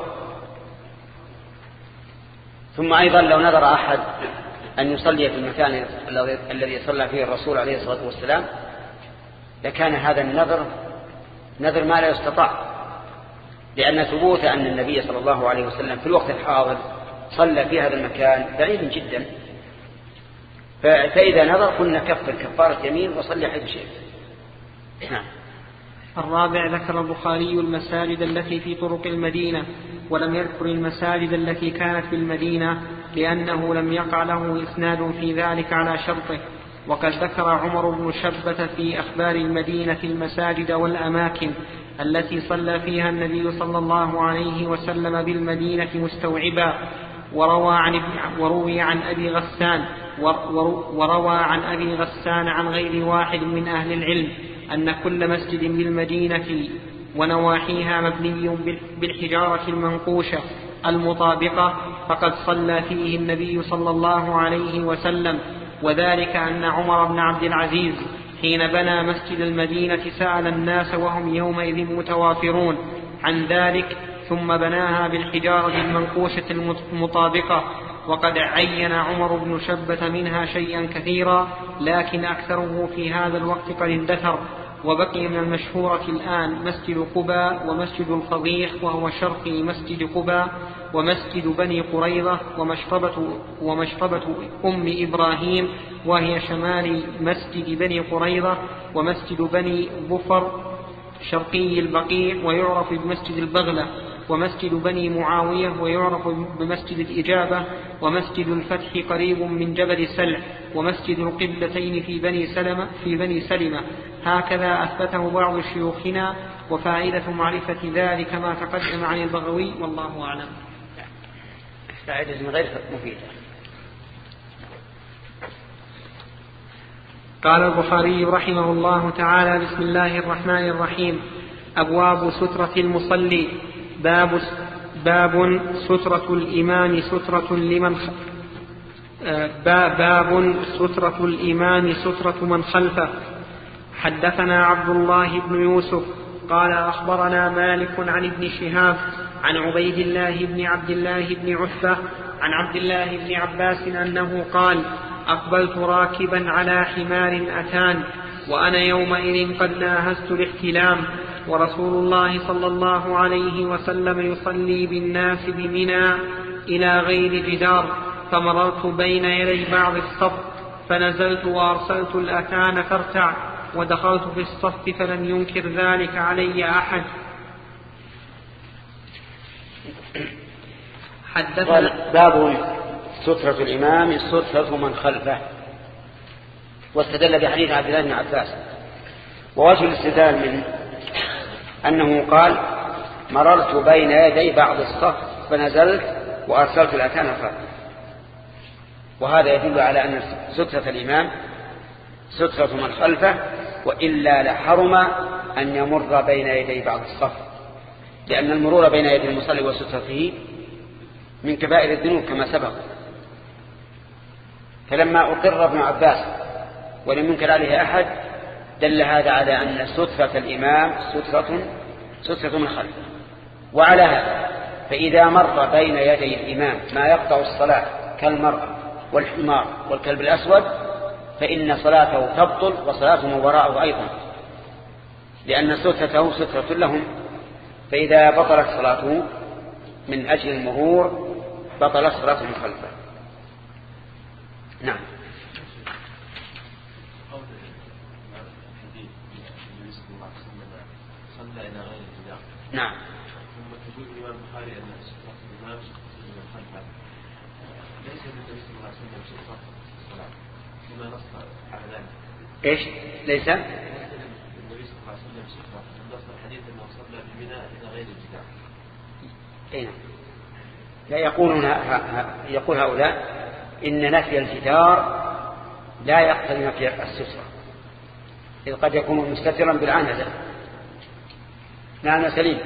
ثم أيضا لو نذر أحد أن يصلي في المكان الذي صلى فيه الرسول عليه الصلاة والسلام لكان هذا النذر نذر ما لا يستطاع، لأن ثبوت أن النبي صلى الله عليه وسلم في الوقت الحاضر صلى في هذا المكان بعيد جدا، فإذا نذر قلنا كفر كفارة يمين وصلي حيث شئت. نعم. الرابع ذكر البخاري المساجد التي في طرق المدينة ولم يذكر المساجد التي كانت في المدينة لأنه لم يقع له إسناد في ذلك على شرطه. وقد ذكر عمر بن شبة في أخبار المدينة المساجد والأماكن التي صلى فيها النبي صلى الله عليه وسلم بالمدينة مستوعبا. وروى عن, وروي عن أبي غسان وروى عن أبي غسان عن غير واحد من أهل العلم أن كل مسجد بالمدينة ونواحيها مبني بالحجارة المنقوشة المطابقة فقد صلى فيه النبي صلى الله عليه وسلم. وذلك أن عمر بن عبد العزيز حين بنى مسجد المدينة سأل الناس وهم يومئذ متوافرون عن ذلك ثم بناها بالحجارة المنقوشة المطابقة. وقد عين عمر بن شبة منها شيئا كثيرا لكن أكثره في هذا الوقت قد اندثر. وبقي من المشهورة الآن مسجد قباء ومسجد الفضيح وهو شرقي مسجد قباء ومسجد بني قريظة ومشربة, ومشربة أم إبراهيم وهي شمال مسجد بني قريظة ومسجد بني ظفر شرقي البقيع ويعرف بمسجد البغلة ومسجد بني معاوية ويعرف بمسجد الإجابة ومسجد الفتح قريب من جبل سلع ومسجد القبلتين في بني سلمة, في بني سلمة. هكذا أثبته بعض شيوخنا وفائدة معرفة ذلك ما تقدم عن البغوي والله أعلم. فائدة غير مفيدة. قال البخاري رحمه الله تعالى بسم الله الرحمن الرحيم أبواب سترة المصلي. باب باب سترة الإمام سترة لمن خ... باب سترة الإمام سترة من خلفه. حدثنا عبد الله بن يوسف قال أخبرنا مالك عن ابن شهاب عن عبيد الله بن عبد الله بن عتبة عن عبد الله بن عباس أنه قال أقبلت راكبا على حمار أتان وأنا يومئذ قد ناهزت الاحتلام ورسول الله صلى الله عليه وسلم يصلي بالناس بمنى إلى غير جدار فمررت بين يدي بعض الصف فنزلت وأرسلت الأتان فارتع ودخلت في الصف فلم ينكر ذلك علي أحد. حدثنا باب سترة الإمام سترة من خلفه. واستدل بحديث عبد الله بن عباس. ووجه الاستدلال منه أنه قال مررت بين يدي بعض الصف فنزلت وأرسلت الأتان فارتع، وهذا يدل على أن سترة الإمام سترة من خلفه وإلا لحرم أن يمر بين يدي بعض الصف، لأن المرور بين يدي المصلي وسترته من كبائر الذنوب كما سبق. فلما أقر ابن عباس ولم ينكر عليه أحد دل هذا على أن سترة الإمام سترة سترة من خلفه. وعلى هذا فإذا مر بين يدي الإمام ما يقطع الصلاة كالمرأة والحمار والكلب الأسود فإن صلاته تبطل وصلاته وراءه أيضا، لأن سترته سترة لهم. فإذا بطلت صلاته من أجل المرور بطلت صلاته خلفه. نعم. نعم. ثم تقول الإمام البخاري أن الصلاة الإمام من خلفه ليس للنبي صلى الله عليه وسلم صفة الصلاة لما نص على ذلك. إيش؟ ليس؟ النبي صلى الله عليه وسلم صفة نص الحديث أنه صلى ببناء إلى غير الجدار. أين؟ لا يقولون يقول هؤلاء إن نفي الجدار لا يقتضي نفي السترة، إذ قد يكون مستترا بالعنزة. نعم سليم.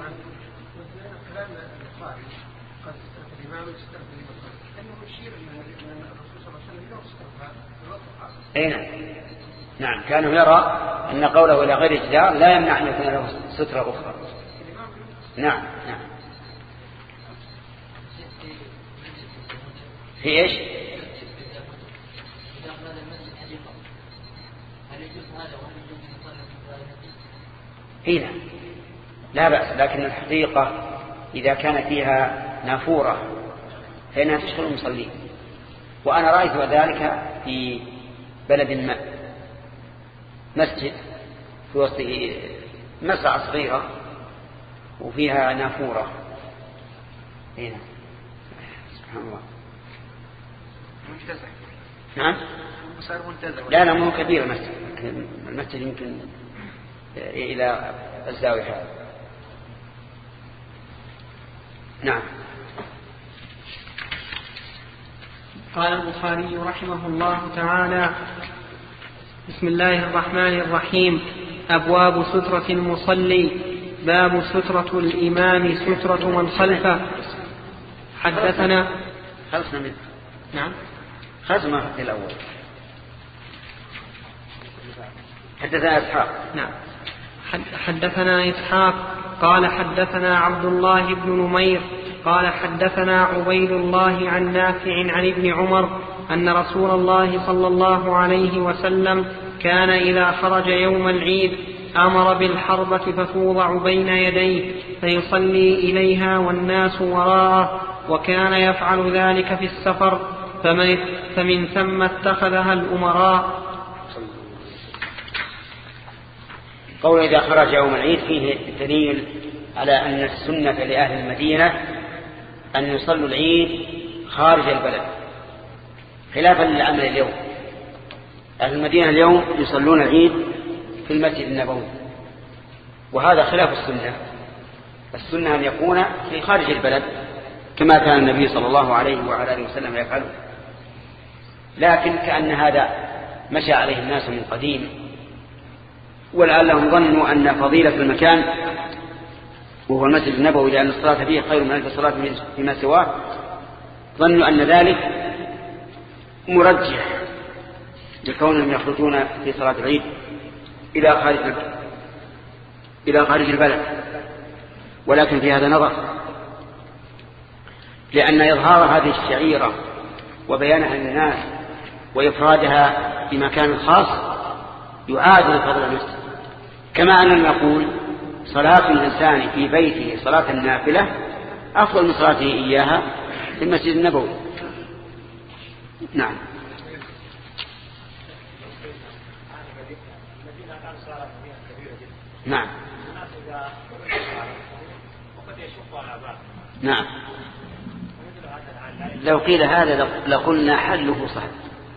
أين؟ نعم كانوا يرى أن قوله إلى غير الجدار لا يمنع أن يكون له سترة أخرى. نعم نعم. في إيش؟ هنا لا بأس، لكن الحقيقة إذا كان فيها نافورة فإنها تشغل المصلين، وأنا رأيت ذلك في بلد ما، مسجد في وسط مسعى صغيرة وفيها نافورة. هنا سبحان الله. منتزه. نعم. صار منتزه. لا لا مو كبير المسجد، المسجد يمكن إلى الزاوية هذه. نعم. قال البخاري رحمه الله تعالى: بسم الله الرحمن الرحيم. أبواب سترة المصلي. باب سترة الإمام سترة من خلفه. حدثنا خلصنا منه. نعم خلصنا في الأول. حدثنا إسحاق. نعم. حدثنا إسحاق قال حدثنا عبد الله بن نمير قال حدثنا عبيد الله عن نافع عن ابن عمر أن رسول الله صلى الله عليه وسلم كان إذا خرج يوم العيد أمر بالحربة فتوضع بين يديه فيصلي إليها والناس وراءه، وكان يفعل ذلك في السفر، فمن, فمن ثم اتخذها الأمراء. قول إذا خرج يوم العيد فيه دليل على أن السنة لأهل المدينة أن يصلوا العيد خارج البلد، خلافا للعمل اليوم. أهل المدينة اليوم يصلون العيد في المسجد النبوي، وهذا خلاف السنة. السنة أن يكون في خارج البلد كما كان النبي صلى الله عليه وعلى آله وسلم يفعله، لكن كأن هذا مشى عليه الناس من قديم، ولعلهم ظنوا أن فضيلة المكان وهو المسجد النبوي لأن الصلاة فيه خير من ألف صلاة فيما سواه، ظنوا أن ذلك مرجح لكونهم يخرجون في صلاة العيد إلى خارج إلى خارج البلد. ولكن في هذا نظر، لأن إظهار هذه الشعيرة وبيانها للناس وإفرادها بمكان خاص يعادل فضل المسجد، كما أننا نقول صلاة الإنسان في بيته صلاة النافلة أفضل من صلاته إياها في المسجد النبوي. نعم. نعم. نعم. لو قيل هذا لقلنا حله صحيح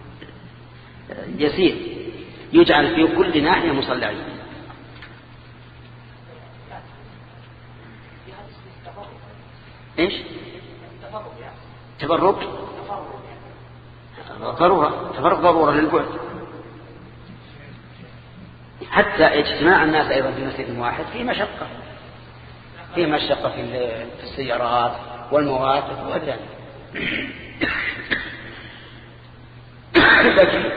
يسير، يجعل في كل ناحية مصلى عيد. ايش؟ تفرق ضرورة، تفرق ضرورة للبعد، حتى اجتماع الناس أيضا في مسجد واحد فيه مشقة، فيه مشقة في السيارات والمواقف وغيرها. لكن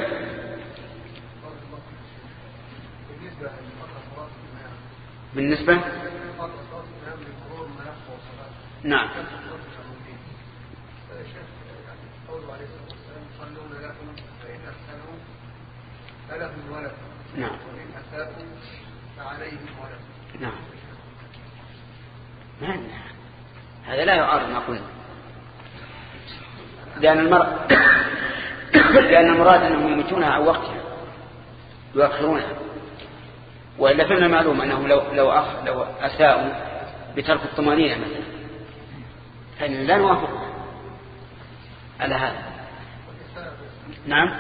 بالنسبة نعم نعم نعم نعم هذا لا يعارض ما قلنا. لأن المرء لأن المراد أنهم يميتونها عن وقتها يؤخرونها. وإلا فإن المعلوم أنهم لو لو أخ لو أساءوا بترك الطمأنينة مثلا فإن لا نوافق على هذا. نعم.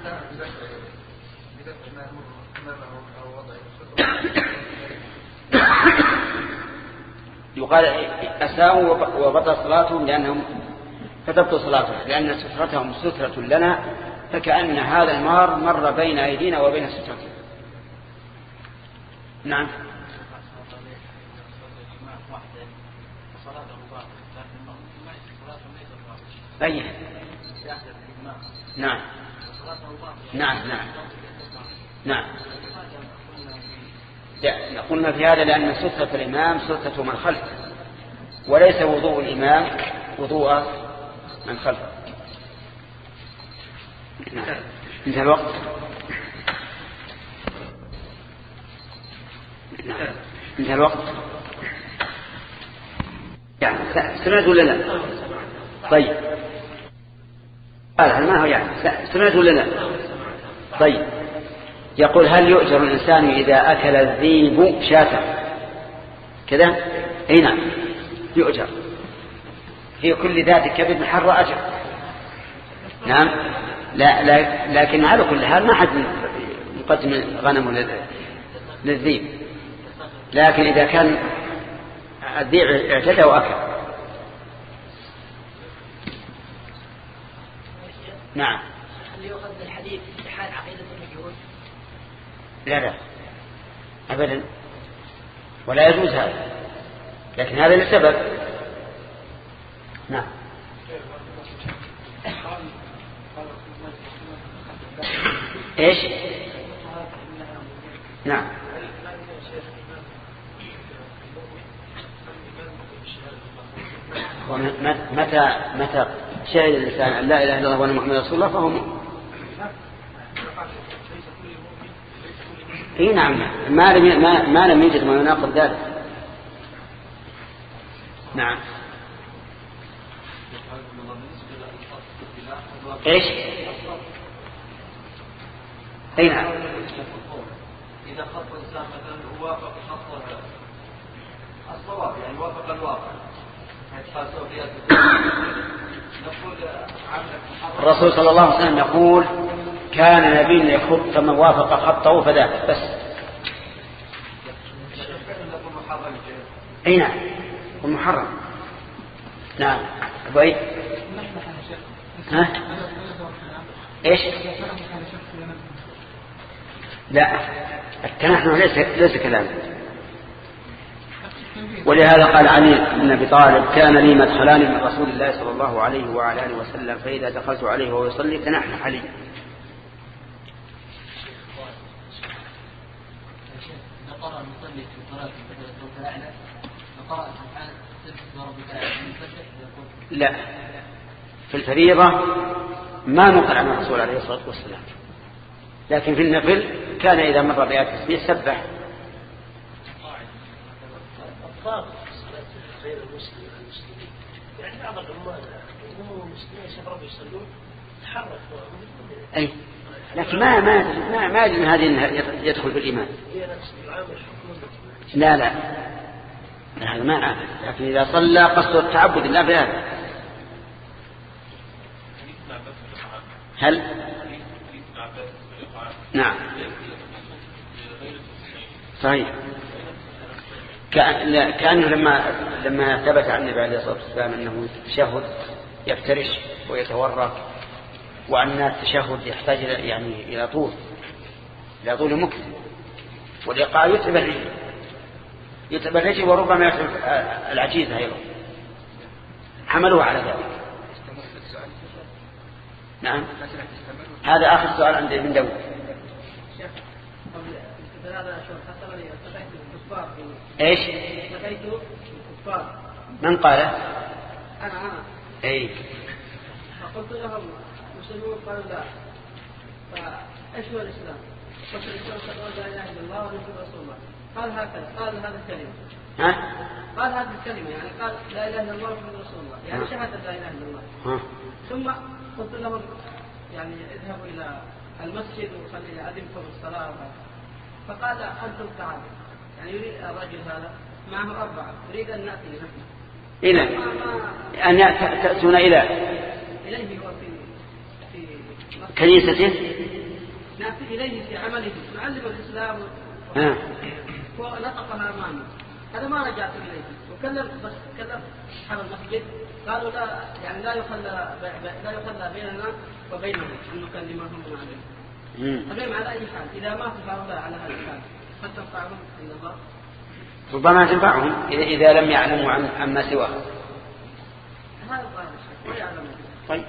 يقال أساءوا وبطل صلاتهم لأنهم فتبطل صلاتهم لأن سترتهم سترة لنا فكأن هذا المار مر بين أيدينا وبين سترتهم. نعم. أيه. نعم نعم نعم نعم. لا قلنا في هذا لأن سترة الإمام سترة من خلفه وليس وضوء الإمام وضوء من خلفه. نعم. انتهى الوقت. نعم. انتهى الوقت. يعني سمعت ولا لا؟ طيب قال ما هو يعني سمعت ولا لا؟ طيب يقول هل يؤجر الإنسان إذا أكل الذيب شاة كذا؟ أي نعم يؤجر في كل ذات كبد محرى أجر. نعم. لا, لا لكن على كل حال ما حد يقدم غنم للذيب لكن إذا كان الذيب اعتدى وأكل. نعم. هل يؤخذ الحديث في حال عقيدة المجهول؟ لا لا أبدا ولا يجوز هذا لكن هذا لسبب. نعم. ايش؟ نعم. متى متى شهد الإنسان أن لا إله إلا الله وأن محمد رسول الله فهو مؤمن. اي نعم ما لم ما, ما لم يوجد ما يناقض ذلك. نعم. ايش؟ اي نعم. اذا خط الانسان مثلا هو وافق خط الصواب يعني وافق الواقع الرسول صلى الله عليه وسلم يقول كان نبي يخط فمن وافق خطه فذاك بس. اي نعم والمحرم. نعم أبوي. ها ايش؟ لا التنحنح ليس ليس كلام. ولهذا قال علي بن ابي طالب كان لي مدخلان من رسول الله صلى الله عليه وعلى اله وسلم فاذا دخلت عليه وهو يصلي تنحنح علي. لا في الفريضة ما نقل عن الرسول عليه الصلاة والسلام لكن في النفل كان إذا مر بآيات التسبيح سبح. يعني بعض العمال هم المسلمين سفروا يصلون تحرك أي لكن ما ما ما ما يجوز هذه يدخل في الإيمان. لا لا هذا ما عامل لكن إذا صلى قصد التعبد لا بهذا. هل نعم صحيح كأنه لما لما ثبت عن النبي عليه الصلاة والسلام أنه التشهد يفترش ويتورك وأن التشهد يحتاج يعني إلى طول إلى طول مكث والإيقاع يتعب الرجل يتعب الرجل وربما يتعب العجيز أيضا حملوه على ذلك. نعم هذا آخر سؤال عند ابن داود. ايش؟ من قال؟ انا انا اي فقلت لهم المسلمون قالوا لا فايش هو الاسلام؟ قلت الاسلام تقول لا اله الا الله ونحن رسول الله قال هكذا، قال هذا الكلمة. ها؟ قال هذه الكلمة يعني قال لا إله إلا الله محمد رسول الله، يعني شهادة لا إله إلا الله. ها. ثم قلت لهم يعني اذهبوا إلى المسجد وخلي أذنكم الصلاة. فقال أنتم تعالوا، يعني يريد الرجل هذا معه أربعة يريد أن نأتي نحن. إلى أن تأتون إلى إليه هو في في كنيسته، نأتي إليه في عمله نعلم الإسلام آه. ونطقها أمامه. هذا ما رجعت إليه وكلم بس كلم أصحاب المسجد قالوا لا يعني لا يخلى لا يخلى بيننا وبينهم أن نكلمهم عليه. المهم على أي حال إذا ما تفعلوا على هذا الحال قد تنفعهم عند الله. ربما تنفعهم إذا إذا لم يعلموا عن عما سواه. هذا الظاهر الشيء ويعلم. طيب.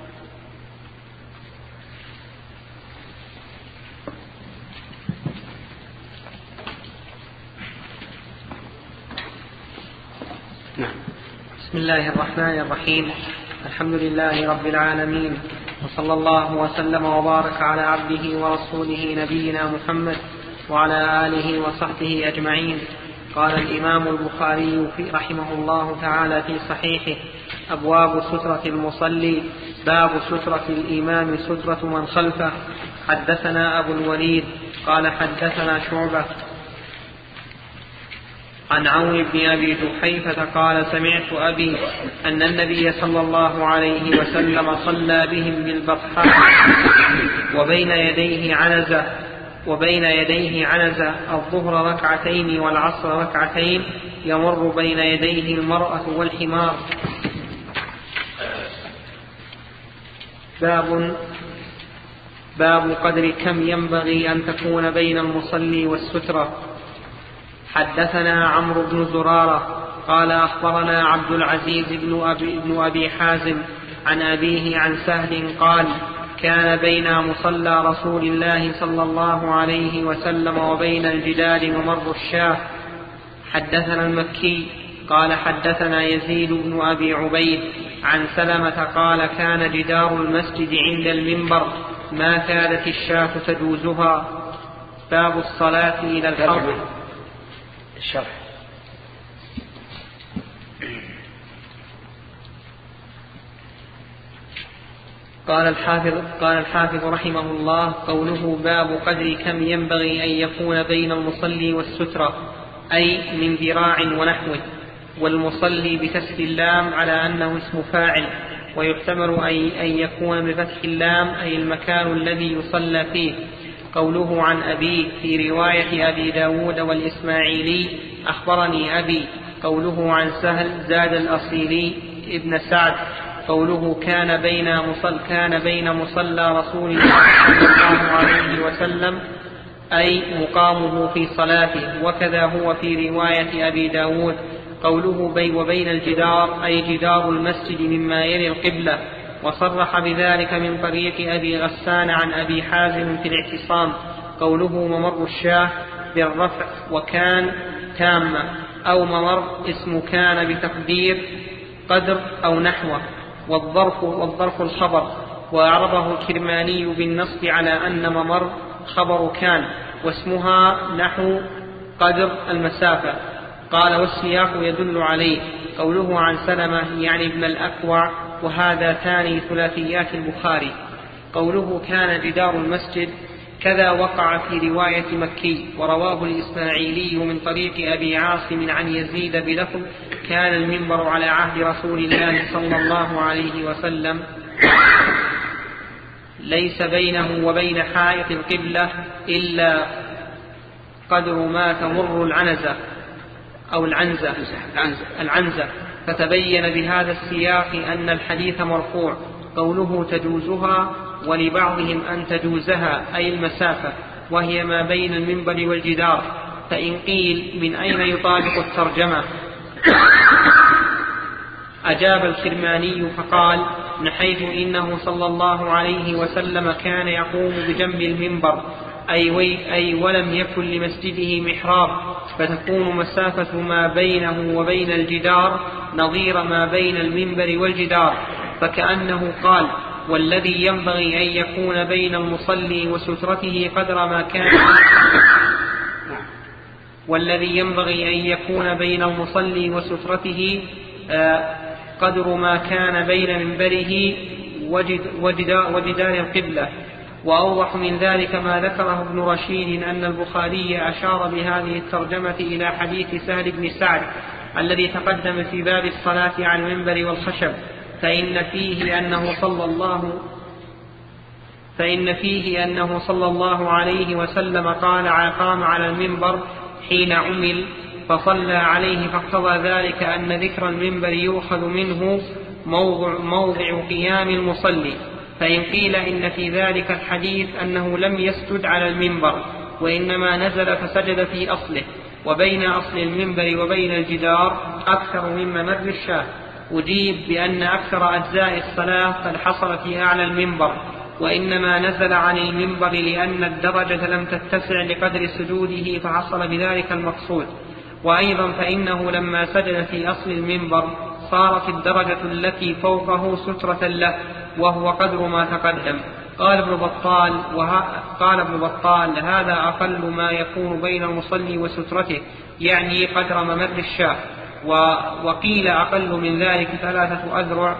نعم. بسم الله الرحمن الرحيم. الحمد لله رب العالمين، وصلى الله وسلم وبارك على عبده ورسوله نبينا محمد وعلى آله وصحبه أجمعين. قال الإمام البخاري في رحمه الله تعالى في صحيحه: أبواب سترة المصلي. باب سترة الإمام سترة من خلفه. حدثنا أبو الوليد قال حدثنا شعبة عن عون بن أبي جحيفة قال سمعت أبي أن النبي صلى الله عليه وسلم صلى بهم بالبطحاء وبين يديه عنزة وبين يديه عنزة الظهر ركعتين والعصر ركعتين يمر بين يديه المرأة والحمار. باب باب قدر كم ينبغي أن تكون بين المصلي والسترة. حدثنا عمرو بن زرارة قال أخبرنا عبد العزيز بن أبي, بن أبي حازم عن أبيه عن سهل قال: كان بين مصلى رسول الله صلى الله عليه وسلم وبين الجدار ممر الشاة. حدثنا المكي قال حدثنا يزيد بن أبي عبيد عن سلمة قال: كان جدار المسجد عند المنبر ما كادت الشاة تجوزها. باب الصلاة إلى الحرب. الشرح. قال الحافظ قال الحافظ رحمه الله: قوله باب قدر كم ينبغي أن يكون بين المصلي والسترة، أي من ذراع ونحوه. والمصلي بكسر اللام على أنه اسم فاعل، ويحتمل أن يكون بفتح اللام أي المكان الذي يصلى فيه. قوله عن أبي في رواية أبي داود والإسماعيلي أخبرني أبي. قوله عن سهل زاد الأصيلي ابن سعد. قوله كان بين مصل كان بين مصلى رسول الله صلى الله عليه وسلم أي مقامه في صلاته، وكذا هو في رواية أبي داود. قوله بي وبين الجدار أي جدار المسجد مما يلي القبلة، وصرح بذلك من طريق أبي غسان عن أبي حازم في الاعتصام. قوله ممر الشاة بالرفع وكان تامة، أو ممر اسم كان بتقدير قدر أو نحوه، والظرف, والظرف الخبر. وأعربه الكرماني بالنصب على أن ممر خبر كان، واسمها نحو قدر المسافة. قال: والسياق يدل عليه. قوله عن سلمة يعني ابن الأكوع، وهذا ثاني ثلاثيات البخاري. قوله كان جدار المسجد كذا وقع في رواية مكي، ورواه الإسماعيلي من طريق أبي عاصم عن يزيد بلفظ: كان المنبر على عهد رسول الله صلى الله عليه وسلم ليس بينه وبين حائط القبلة إلا قدر ما تمر العنزة أو العنزة, العنزة. فتبين بهذا السياق أن الحديث مرفوع. قوله تجوزها، ولبعضهم أن تجوزها أي المسافة، وهي ما بين المنبر والجدار. فإن قيل من أين يطابق الترجمة؟ أجاب الكرماني فقال: نحيث إنه صلى الله عليه وسلم كان يقوم بجنب المنبر أي, أي ولم يكن لمسجده محراب، فتكون مسافة ما بينه وبين الجدار نظير ما بين المنبر والجدار. فكأنه قال: والذي ينبغي أن يكون بين المصلي وسترته قدر ما كان والذي ينبغي أن يكون بين المصلي وسترته قدر ما كان بين منبره وجدار القبلة. وأوضح من ذلك ما ذكره ابن رشيد أن البخاري أشار بهذه الترجمة إلى حديث سهل بن سعد الذي تقدم في باب الصلاة على المنبر والخشب، فإن فيه أنه صلى الله فإن فيه أنه صلى الله عليه وسلم قال قام على المنبر حين عمل فصلى عليه، فاقتضى ذلك أن ذكر المنبر يؤخذ منه موضع, موضع قيام المصلي. فإن قيل إن في ذلك الحديث أنه لم يسجد على المنبر وإنما نزل فسجد في أصله، وبين أصل المنبر وبين الجدار أكثر من ممر الشاة، أجيب بأن أكثر أجزاء الصلاة قد حصل في أعلى المنبر، وإنما نزل عن المنبر لأن الدرجة لم تتسع لقدر سجوده فحصل بذلك المقصود. وأيضا فإنه لما سجد في أصل المنبر صارت الدرجة التي فوقه سترة له، وهو قدر ما تقدم. قال ابن بطال قال ابن بطال هذا أقل ما يكون بين المصلي وسترته، يعني قدر ممر الشاة. وقيل أقل من ذلك ثلاثة أذرع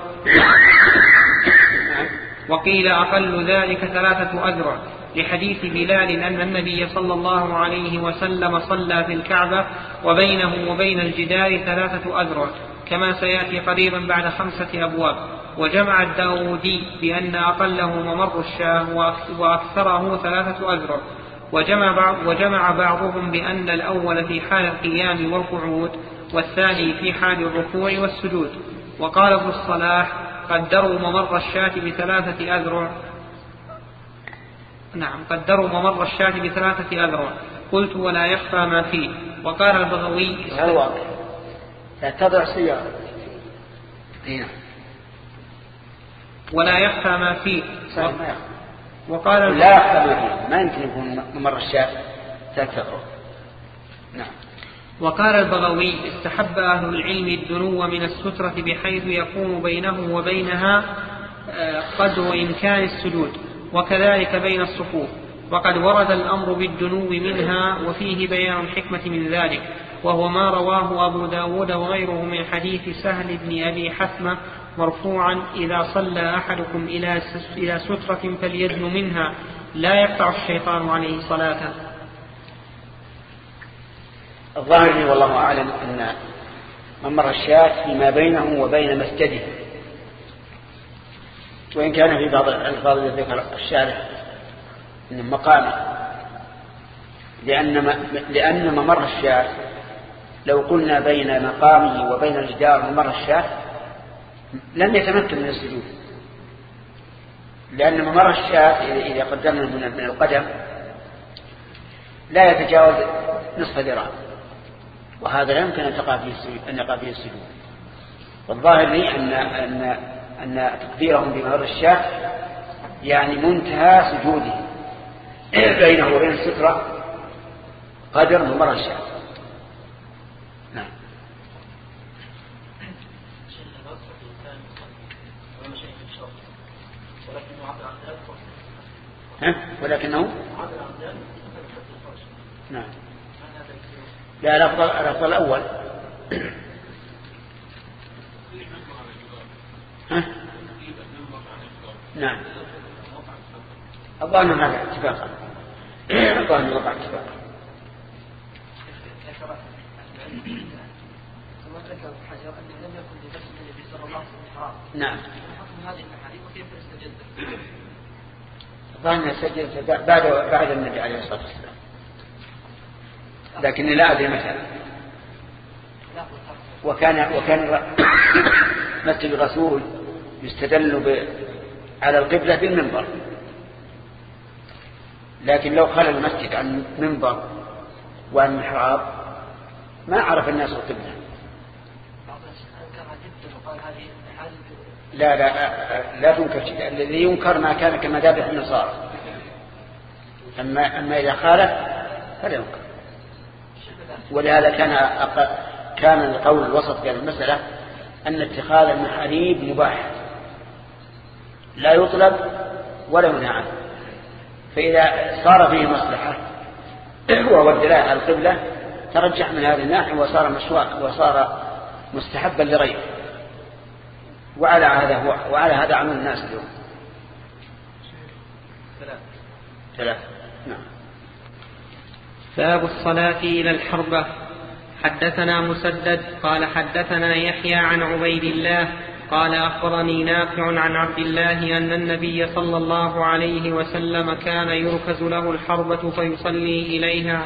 وقيل أقل ذلك ثلاثة أذرع لحديث بلال أن النبي صلى الله عليه وسلم صلى في الكعبة وبينه وبين الجدار ثلاثة أذرع، كما سيأتي قريبا بعد خمسة أبواب. وجمع الداودي بأن أقله ممر الشاة وأكثره ثلاثة أذرع. وجمع, وجمع بعضهم بأن الأول في حال القيام والقعود والثاني في حال الركوع والسجود. وقال ابن الصلاح قدروا ممر الشاة بثلاثة أذرع نعم قدروا ممر الشاة بثلاثة أذرع. قلت ولا يخفى ما فيه. وقال البغوي هذا واقع تضع سيارة هنا ولا يخفى ما فيه. وقال لا يخفى ما فيه، ما يمكن يكون ممر الشاة ثلاثة أذرع. نعم. وقال البغوي استحب أهل العلم الدنو من السترة بحيث يكون بينه وبينها قدر إمكان السجود، وكذلك بين الصفوف. وقد ورد الأمر بالدنو منها وفيه بيان الحكمة من ذلك، وهو ما رواه أبو داود وغيره من حديث سهل بن أبي حثمة مرفوعا إذا صلى أحدكم إلى سترة فليدن منها لا يقطع الشيطان عليه صلاته. الظاهر والله أعلم أن ممر الشاة فيما بينه وبين مسجده، وإن كان في بعض الألفاظ ذكر الشارح من مقامه، لأن لأن ممر الشاة لو قلنا بين مقامه وبين الجدار ممر الشاة لم يتمكن من السجود، لأن ممر الشاة إذا قدمنا من القدم لا يتجاوز نصف ذراع، وهذا لا يمكن أن يقع فيه السجود. والظاهر لي أن أن أن تقديرهم بممر الشاة يعني منتهى سجوده بينه وبين السترة قدر ممر الشاة. نعم. ها؟ ولكنه نعم. لا الأفضل الأفضل الأول. ها؟ نعم. الظاهر هذا اتفاقا. الظاهر وقع اتفاقا. نعم. الظاهر سجل بعد بعد النبي عليه الصلاة والسلام، لكني لا أدري متى. وكان وكان مسجد الرسول يستدل على القبلة بالمنبر، لكن لو خلى المسجد عن منبر وعن محراب ما عرف الناس القبلة. لا لا لا تنكر شيء، الذي ينكر ما كان كمذابح النصارى، أما أما إذا خالف فلا ينكر. ولهذا كان أقل كان القول الوسط في المسألة أن اتخاذ المحاريب مباح لا يطلب ولا ينهى عنه، فإذا صار فيه مصلحة وهو الدلالة على القبلة ترجح من هذه الناحية وصار مشروع وصار مستحبا لغيره. وعلى هذا هو وعلى هذا عمل الناس اليوم. ثلاث. نعم. باب الصلاة إلى الحربة. حدثنا مسدد قال حدثنا يحيى عن عبيد الله قال أخبرني نافع عن عبد الله أن النبي صلى الله عليه وسلم كان يركز له الحربة فيصلي إليها.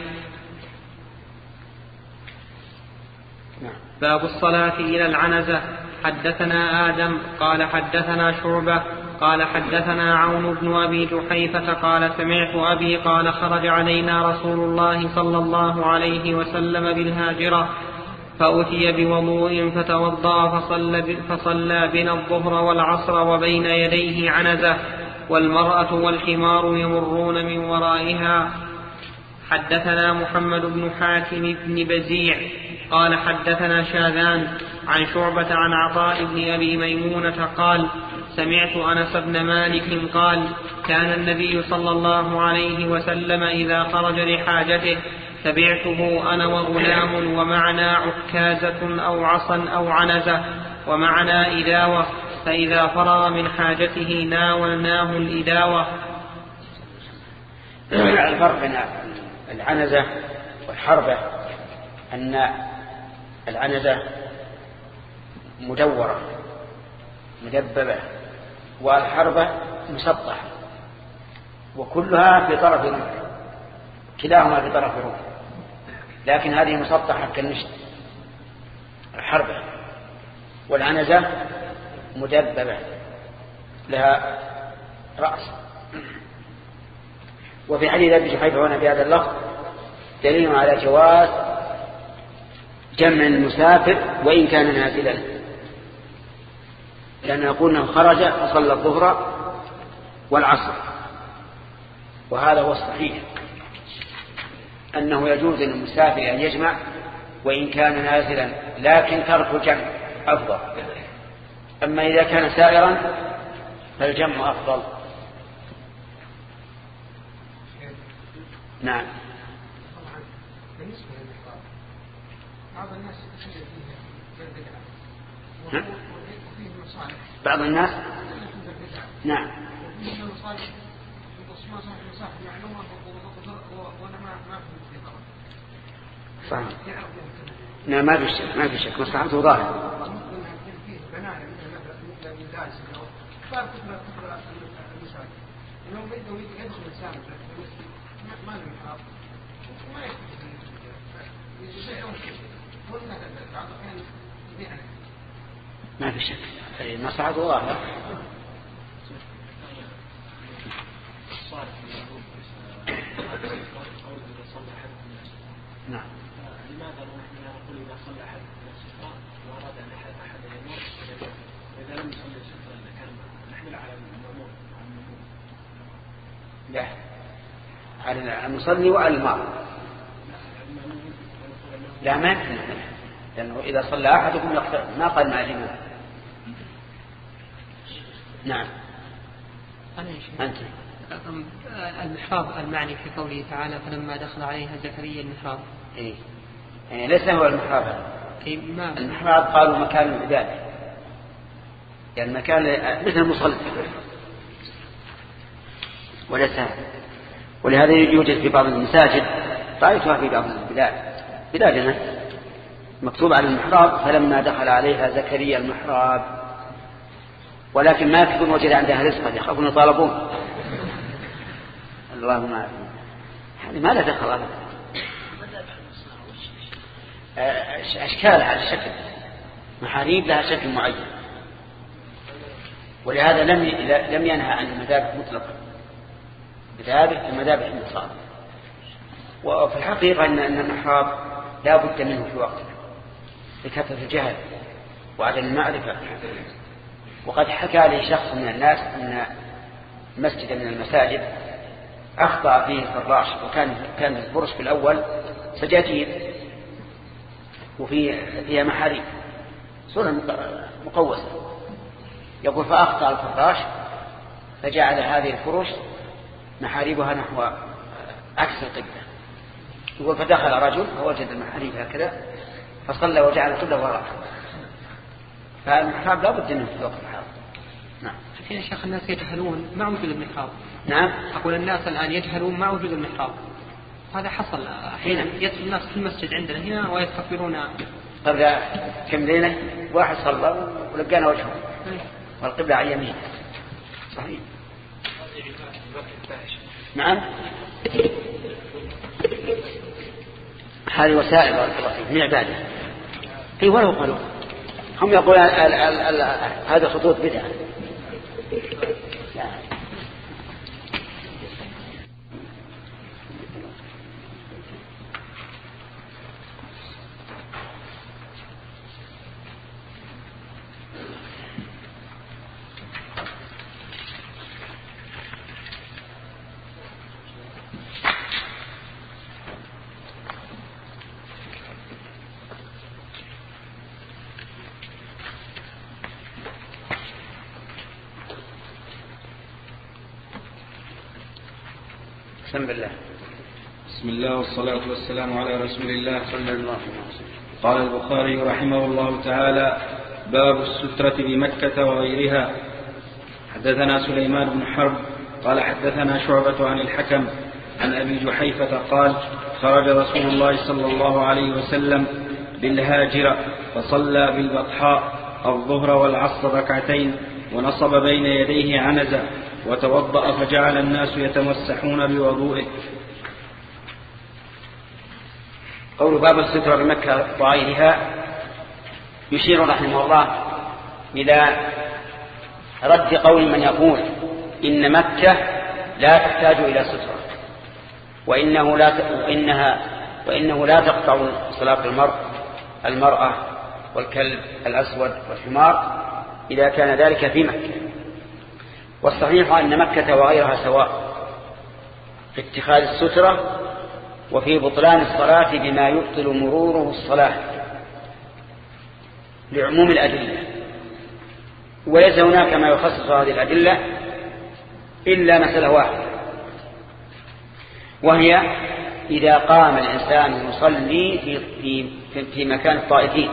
باب الصلاة إلى العنزة. حدثنا آدم قال حدثنا شعبة قال حدثنا عون بن أبي جحيفة قال سمعت أبي قال خرج علينا رسول الله صلى الله عليه وسلم بالهاجرة فأتي بوضوء فتوضأ فصلى, فصلى بنا الظهر والعصر وبين يديه عنزة والمرأة والحمار يمرون من ورائها. حدثنا محمد بن حاتم بن بزيع قال حدثنا شاذان عن شعبة عن عطاء بن أبي ميمونة قال سمعت أنس بن مالك قال كان النبي صلى الله عليه وسلم إذا خرج لحاجته تبعته أنا وغلام ومعنا عكازة أو عصا أو عنزة ومعنا إداوة فإذا فرغ من حاجته ناولناه الإداوة. الفرق بين العنزة والحربة أن العنزة مدورة مدببة والحربة مسطحة وكلها في طرف رمح كلاهما في طرف رمح لكن هذه مسطحة كالنشط الحربة والعنزة مدببة لها رأس. وفي حديث أبي جحيفة هنا بهذا اللفظ دليل على جواز جمع المسافر وإن كان نازلا لأن يقول أنه خرج فصلى الظهر والعصر وهذا هو الصحيح أنه يجوز للمسافر أن يجمع وإن كان نازلا لكن ترك الجمع أفضل. أما إذا كان سائرا فالجمع أفضل. نعم. بعض الناس يتخيل فيه نعم. وفيه مصالح بعض الناس نعم وفيه مصالح مصالح معلومة وأنا ما ما في ضرر. صحيح. نعم ما في شك ما في شك مصلحته ظاهرة. فيه بناء مثل الدارس صار كثر كثر المساجد إنه بده يدخل الإنسان ما له محاط وما ما في شك مصلحته ظاهرة. نعم. لماذا نحن نقول إذا صلى أحد من السفراء وأراد أن أحد يموت وإذا لم يصلي السفراء كان نحمل على المأمور لا على المصلي وعلى المار لا ما يمكن لأنه إذا صلى أحدكم يقتل ما قال ما لماذا. نعم. أنت المحراب المعني في قوله تعالى فلما دخل عليها زكريا المحراب إيه يعني ليس هو المحراب. إيه ما المحراب قالوا مكان العبادة يعني مكان مثل المصلي وليس ولهذا يوجد في بعض المساجد رأيتها في بعض البلاد بلادنا مكتوب على المحراب فلما دخل عليها زكريا المحراب ولكن ما يكتبون وجد عندها رزقا يخافون يطالبون. اللهم عافية هذه ما لا دخل أبدا. أشكال على الشكل محاريب لها شكل معين ولهذا لم لم ينهى عن المذابح مطلقا بذلك المذابح المطلقة. وفي الحقيقة أن المحراب لا بد منه في وقته لكثرة الجهل وعدم المعرفة. وقد حكى لي شخص من الناس أن مسجدا من المساجد أخطأ فيه الفراش وكان كان الفرش في الأول سجاجيد وفي فيها محاريب صورة مقوسة يقول فأخطأ الفراش فجعل هذه الفرش محاريبها نحو عكس القبلة يقول فدخل رجل فوجد المحاريب هكذا فصلى وجعل كله وراءه، فالمحراب لا بد انه في وقت الحاضر. نعم. يا شيخ الناس يجهلون مع وجود المحراب. نعم. أقول الناس الآن يجهلون مع وجود المحراب، هذا حصل أحيانا يدخل الناس في المسجد عندنا هنا ويستغفرون. قبل كم ليلة واحد صلى ولقانا وجهه والقبلة على يمين. صحيح. نعم. هذه وسائل من عباده في ولو قالوا هم يقولون هذا خطوط بدعة. بسم الله. بسم الله والصلاة والسلام على رسول الله صلى الله عليه وسلم. قال البخاري رحمه الله تعالى: باب السترة بمكة وغيرها. حدثنا سليمان بن حرب قال حدثنا شعبة عن الحكم عن أبي جحيفة قال: خرج رسول الله صلى الله عليه وسلم بالهاجرة فصلى بالبطحاء الظهر والعصر ركعتين ونصب بين يديه عنزة وتوضأ فجعل الناس يتمسحون بوضوئه. قول باب السترة بمكة وغيرها يشير رحمه الله إلى رد قول من يقول إن مكة لا تحتاج إلى سترة وإنه لا وإنها وإنه لا تقطع صلاة المرء المرأة والكلب الأسود والحمار إذا كان ذلك في مكة. والصحيح أن مكة وغيرها سواء في اتخاذ السترة وفي بطلان الصلاة بما يبطل مروره الصلاة لعموم الأدلة، وليس هناك ما يخصص هذه الأدلة إلا مسألة واحدة، وهي إذا قام الإنسان يصلي في, في, في, في مكان الطائفين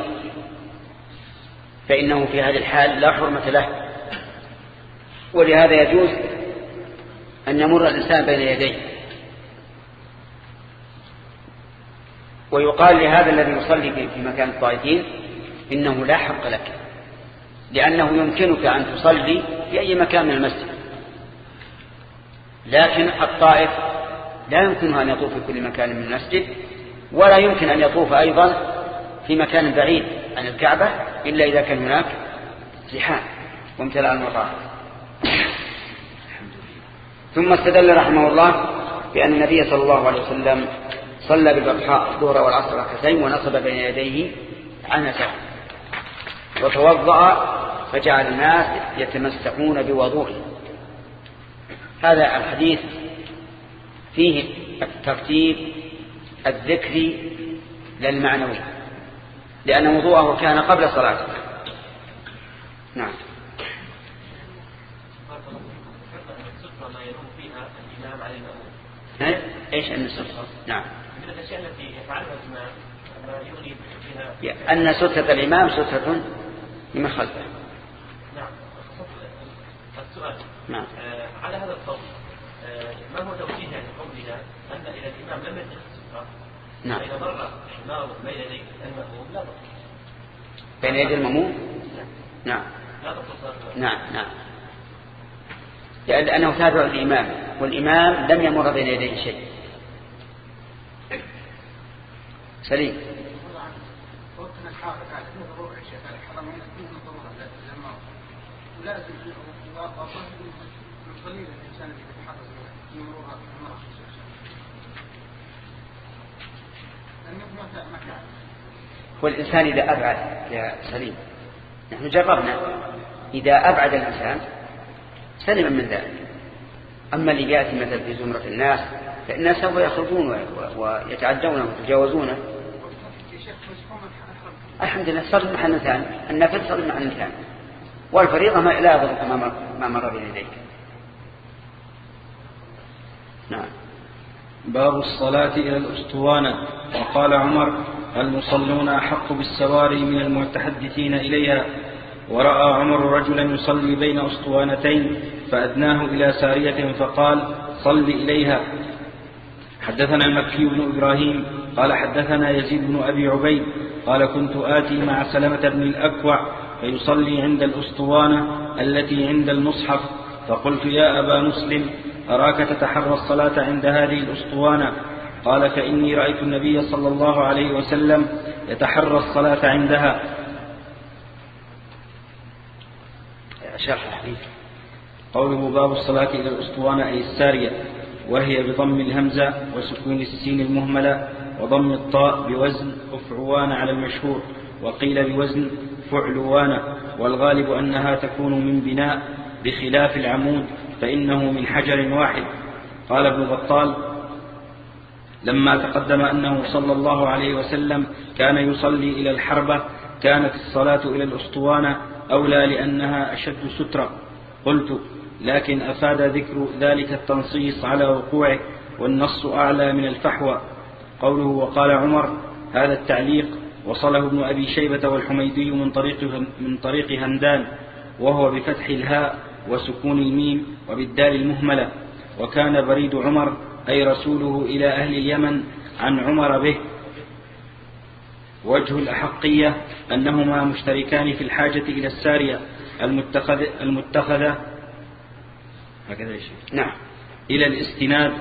فإنه في هذه الحال لا حرمة له، ولهذا يجوز أن يمر الإنسان بين يديه، ويقال لهذا الذي يصلي في مكان الطائفين إنه لا حق لك، لأنه يمكنك أن تصلي في أي مكان من المسجد، لكن الطائف لا يمكنه أن يطوف في كل مكان من المسجد، ولا يمكن أن يطوف أيضا في مكان بعيد عن الكعبة إلا إذا كان هناك زحام وامتلاء المطار. ثم استدل رحمه الله بأن النبي صلى الله عليه وسلم صلى بالبطحاء الظهر والعصر ركعتين ونصب بين يديه عنزة وتوضأ فجعل الناس يتمسحون بوضوءه. هذا الحديث فيه الترتيب الذكري للمعنوي، لأن وضوءه كان قبل صلاته. نعم. ايش ان السترة؟ نعم. من الاشياء التي يفعلها الامام ما يغني بها ان سترة الامام سترة لمن خلفه. نعم. السؤال نعم. آه على هذا القول آه ما هو توجيه يعني قولنا ان الى الامام لم يتخذ السترة؟ نعم. اذا مر الامام بين يدي المأموم لا تبطل. بين يدي المأموم؟ نعم. لا تبطل. نعم نعم. لأنه تابع الإمام، والإمام لم يمر بين يديه شيء. سليم. وقتنا الحافظ على كل ضرورة الشيخ على حرم هنا كل ضرورة لما ولازم نصلي الإنسان اللي يتحرز من مرورها المرأة لأنه ما كان. والإنسان إذا أبعد يا سليم، نحن جربنا إذا أبعد الإنسان سلم من ذلك. أما اللي يأتي مثل في زمرة الناس فالناس سوف يخرجون ويتعدون ويتجاوزونه. الحمد لله صار محل ثاني، النفل صار محل ثاني، والفريضة ما لا يضرك ما مر بين يديك. نعم. باب الصلاة إلى الأسطوانة. وقال عمر: المصلون أحق بالسواري من المتحدثين إليها. ورأى عمر رجلا يصلي بين أسطوانتين فأدناه إلى سارية فقال: صل إليها. حدثنا المكي بن إبراهيم قال حدثنا يزيد بن أبي عبيد قال: كنت آتي مع سلمة بن الأكوع فيصلي عند الأسطوانة التي عند المصحف، فقلت: يا أبا مسلم، أراك تتحرى الصلاة عند هذه الأسطوانة. قال: فإني رأيت النبي صلى الله عليه وسلم يتحرى الصلاة عندها. شرح الحديث. قوله باب الصلاة إلى الأسطوانة أي السارية، وهي بضم الهمزة وسكون السين المهملة وضم الطاء بوزن أفعوان على المشهور، وقيل بوزن فعلوان، والغالب أنها تكون من بناء بخلاف العمود فإنه من حجر واحد. قال ابن بطال: لما تقدم أنه صلى الله عليه وسلم كان يصلي إلى الحربة كانت الصلاة إلى الأسطوانة أولى لأنها أشد سترة. قلت: لكن أفاد ذكر ذلك التنصيص على وقوعه، والنص أعلى من الفحوى. قوله وقال عمر، هذا التعليق وصله ابن أبي شيبة والحميدي من طريق, من طريق همدان، وهو بفتح الهاء وسكون الميم وبالدال المهملة. وكان بريد عمر أي رسوله إلى أهل اليمن عن عمر به. وجه الأحقية أنهما مشتركان في الحاجة إلى السارية المتخذ المتخذة هكذا نعم إلى الاستناد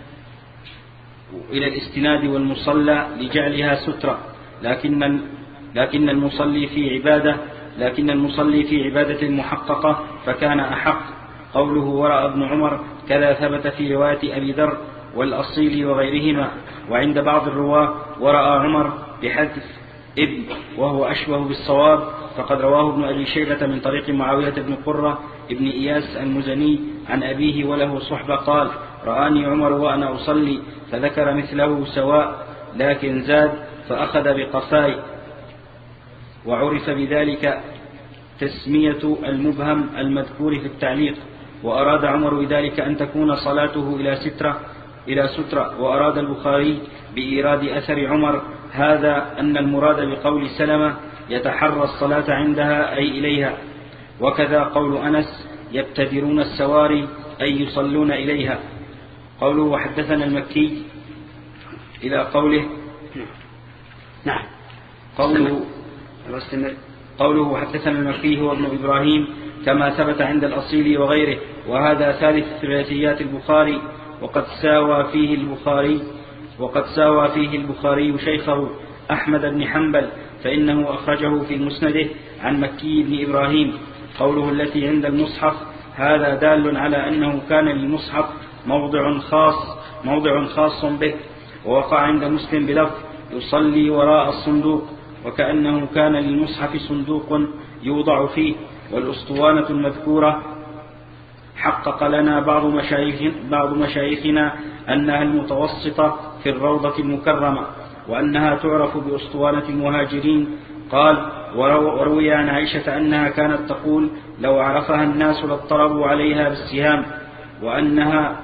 إلى الاستناد والمصلى لجعلها سترة، لكن لكن المصلي في عبادة لكن المصلي في عبادة محققة فكان أحق. قوله ورأى ابن عمر كذا ثبت في رواية أبي ذر والأصيل وغيرهما. وعند بعض الرواة ورأى عمر بحذف ابن وهو أشبه بالصواب، فقد رواه ابن أبي شيبة من طريق معاوية بن قرة ابن إياس المزني عن أبيه وله صحبة قال: رآني عمر وأنا أصلي، فذكر مثله سواء لكن زاد فأخذ بقفاي. وعرف بذلك تسمية المبهم المذكور في التعليق. وأراد عمر بذلك أن تكون صلاته إلى سترة إلى سترة. وأراد البخاري بإيراد أثر عمر هذا أن المراد بقول سلمة يتحرى الصلاة عندها أي إليها. وكذا قول أنس يبتدرون السواري أي يصلون إليها. قوله وحدثنا المكي إلى قوله نعم قوله استمر. قوله وحدثنا المكي هو ابن إبراهيم كما ثبت عند الأصيل وغيره، وهذا ثالث ثلاثيات البخاري، وقد ساوى فيه البخاري وقد ساوى فيه البخاري شيخه أحمد بن حنبل، فإنه أخرجه في مسنده عن مكي بن إبراهيم. قوله التي عند المصحف هذا دال على أنه كان للمصحف موضع خاص موضع خاص به، ووقع عند مسلم بلفظ يصلي وراء الصندوق، وكأنه كان للمصحف صندوق يوضع فيه. والأسطوانة المذكورة حقق لنا بعض مشايخ بعض مشايخنا أنها المتوسطة في الروضة المكرمة، وأنها تعرف بأسطوانة المهاجرين. قال: وروي عن عائشة أنها كانت تقول: لو عرفها الناس لاضطربوا عليها بالسهام، وأنها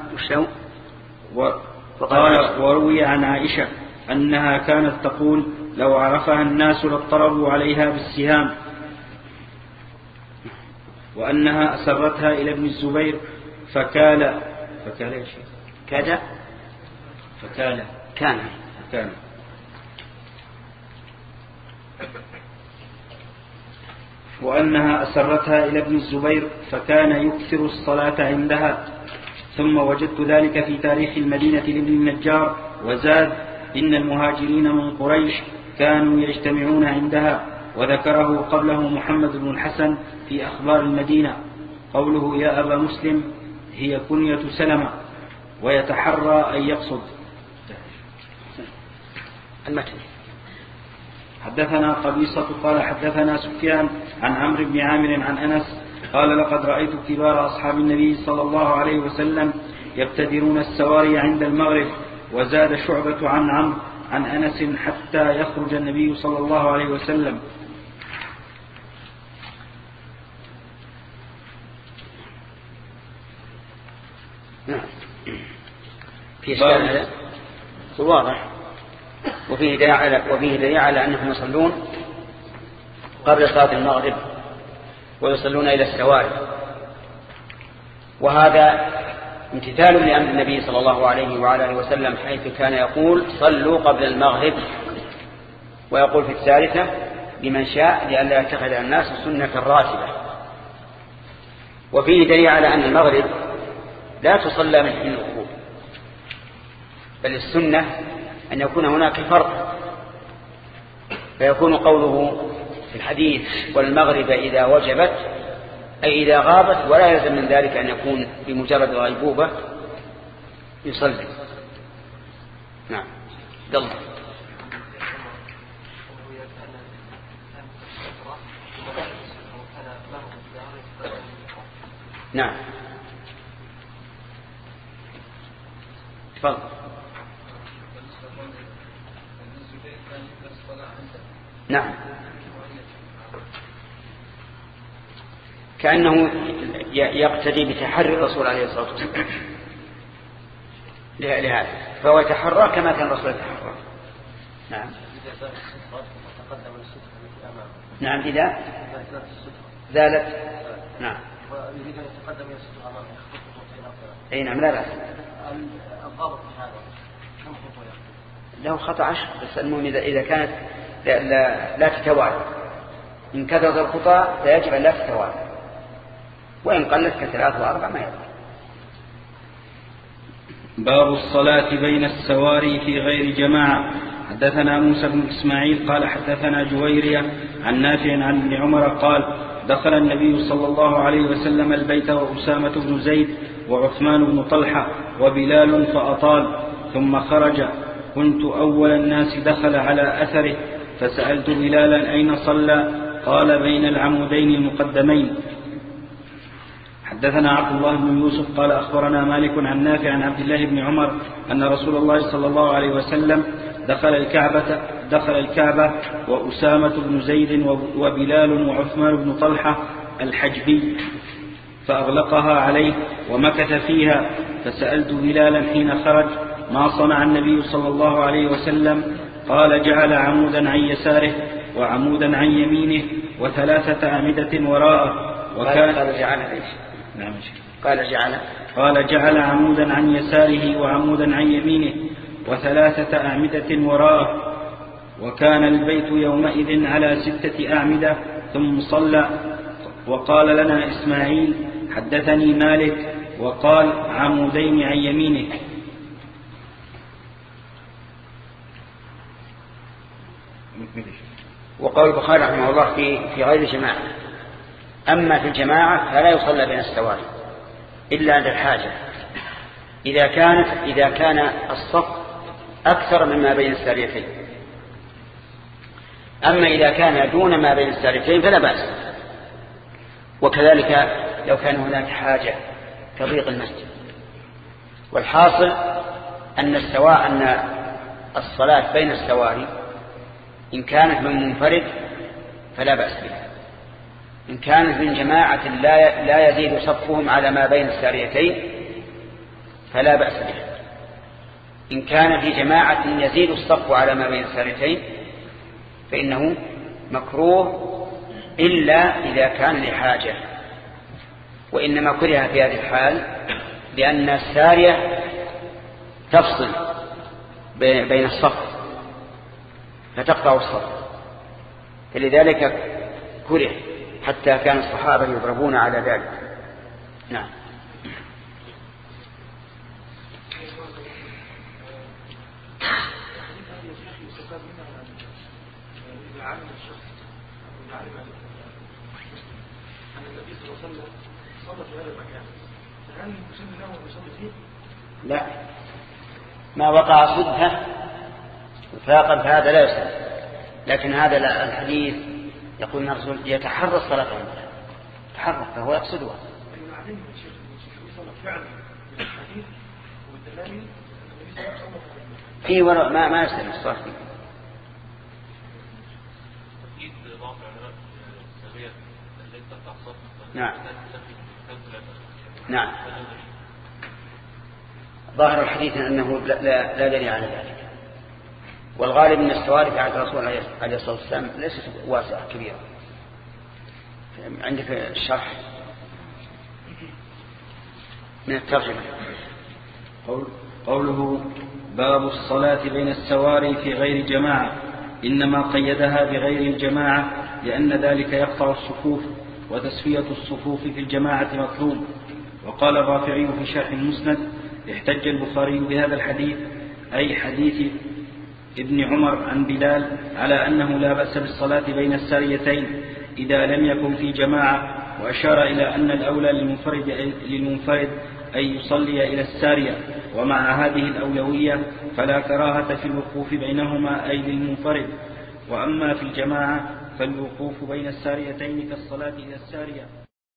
قال وروي عن عائشة أنها كانت تقول: لو عرفها الناس لاضطربوا عليها بالسهام، وأنها أسرتها إلى ابن الزبير فكال فكال يا شيخ كاد فكال كان كان وأنها أسرتها إلى ابن الزبير فكان يكثر الصلاة عندها. ثم وجدت ذلك في تاريخ المدينة لابن النجار، وزاد: إن المهاجرين من قريش كانوا يجتمعون عندها. وذكره قبله محمد بن الحسن في أخبار المدينة. قوله يا أبا مسلم هي كنية سلمة، ويتحرى أن يقصد. المتن. حدثنا قبيصة قال حدثنا سفيان عن عمرو بن عامر عن أنس قال: لقد رأيت كبار أصحاب النبي صلى الله عليه وسلم يبتدرون السواري عند المغرب. وزاد شعبة عن عمرو عن أنس حتى يخرج النبي صلى الله عليه وسلم. في إشكال هذا؟ واضح. وفيه دليل على وفيه دليل على أنهم يصلون قبل صلاة المغرب ويصلون إلى السواري، وهذا امتثال لأمر النبي صلى الله عليه وعلى آله وسلم، حيث كان يقول صلوا قبل المغرب، ويقول في الثالثة لمن شاء لئلا يتخذ الناس سنة راتبة. وفيه دليل على أن المغرب لا تصلى من حين الغروب، بل السنة أن يكون هناك فرق، فيكون قوله في الحديث والمغرب إذا وجبت أي إذا غابت، ولا يلزم من ذلك أن يكون بمجرد غيبوبة يصلي. نعم. يلا. نعم. تفضل. نعم. كأنه يقتدي بتحري الرسول عليه الصلاة والسلام لهذا، فهو يتحرى كما كان الرسول يتحرى. نعم. نعم إذا زالت. نعم. ويريد أن يتقدم إلى الستر أمامه. أي نعم لا بأس. الضابط في هذا كم خطوة يأخذ؟ له خطأ عشر، بس المهم إذا إذا كانت لا, لا, لا تتوالى. إن كثرت الخطأ فيجب أن لا تتوالى، وإن قلت كثلاث وأربع ما يضر. باب الصلاة بين السواري في غير جماعة. حدثنا موسى بن إسماعيل قال حدثنا جويرية عن نافع عن ابن عمر قال دخل النبي صلى الله عليه وسلم البيت وأسامة بن زيد وعثمان بن طلحة وبلال فأطال، ثم خرج، كنت أول الناس دخل على أثره، فسألت بلالا أين صلى؟ قال بين العمودين المقدمين. حدثنا عبد الله بن يوسف قال أخبرنا مالك عن نافع عن عبد الله بن عمر أن رسول الله صلى الله عليه وسلم دخل الكعبة دخل الكعبة وأسامة بن زيد وبلال وعثمان بن طلحة الحجبي، فأغلقها عليه ومكث فيها، فسألت بلالا حين خرج ما صنع النبي صلى الله عليه وسلم؟ قال جعل عمودا عن يساره وعمودا عن يمينه وثلاثة أعمدة وراءه. وكان قال جعل ايش؟ نعم. قال جعل قال جعل عمودا عن يساره وعمودا عن يمينه وثلاثة أعمدة وراءه. وكان البيت يومئذ على ستة أعمدة ثم صلى. وقال لنا إسماعيل حدثني مالك وقال عمودين عن يمينه. وقال البخاري رحمه الله في في غير جماعة. أما في الجماعة فلا يصلى بين السواري إلا عند الحاجة، إذا كانت إذا كان الصف أكثر مما بين الساريتين. أما إذا كان دون ما بين الساريتين فلا بأس. وكذلك لو كان هناك حاجة كضيق المسجد. والحاصل أن السواء أن الصلاة بين السواري إن كانت من منفرد فلا بأس بها، إن كانت من جماعة لا لا يزيد صفهم على ما بين الساريتين فلا بأس بها، إن كان في جماعة يزيد الصف على ما بين الساريتين فإنه مكروه إلا إذا كان لحاجة. وإنما كره في هذه الحال لأن السارية تفصل بين الصف فتقطع الصف، فلذلك كره، حتى كان الصحابة يضربون على ذلك. نعم. لا، ما وقع صدفة فاقا فهذا لا يصح، لكن هذا الحديث يقول الرسول يتحرى الصلاة عنده، تحرى فهو يقصدها. في وراء ما ما يستلم الصلاة فيه. نعم نعم. ظاهر الحديث أنه لا, لا, لا دليل على ذلك. والغالب من السواري في عهد الرسول عليه الصلاة والسلام ليست واسعة كبيرة. عندك الشرح من الترجمة. قوله باب الصلاة بين السواري في غير جماعة، إنما قيدها بغير الجماعة لأن ذلك يقطع الصفوف، وتسوية الصفوف في الجماعة مطلوب. وقال الرافعي في شرح المسند: احتج البخاري بهذا الحديث، أي حديث ابن عمر عن بلال، على أنه لا بأس بالصلاة بين الساريتين إذا لم يكن في جماعة، وأشار إلى أن الأولى للمنفرد, للمنفرد أن يصلي إلى السارية، ومع هذه الأولوية فلا كراهة في الوقوف بينهما أي للمنفرد. وأما في الجماعة فالوقوف بين الساريتين كالصلاة إلى السارية.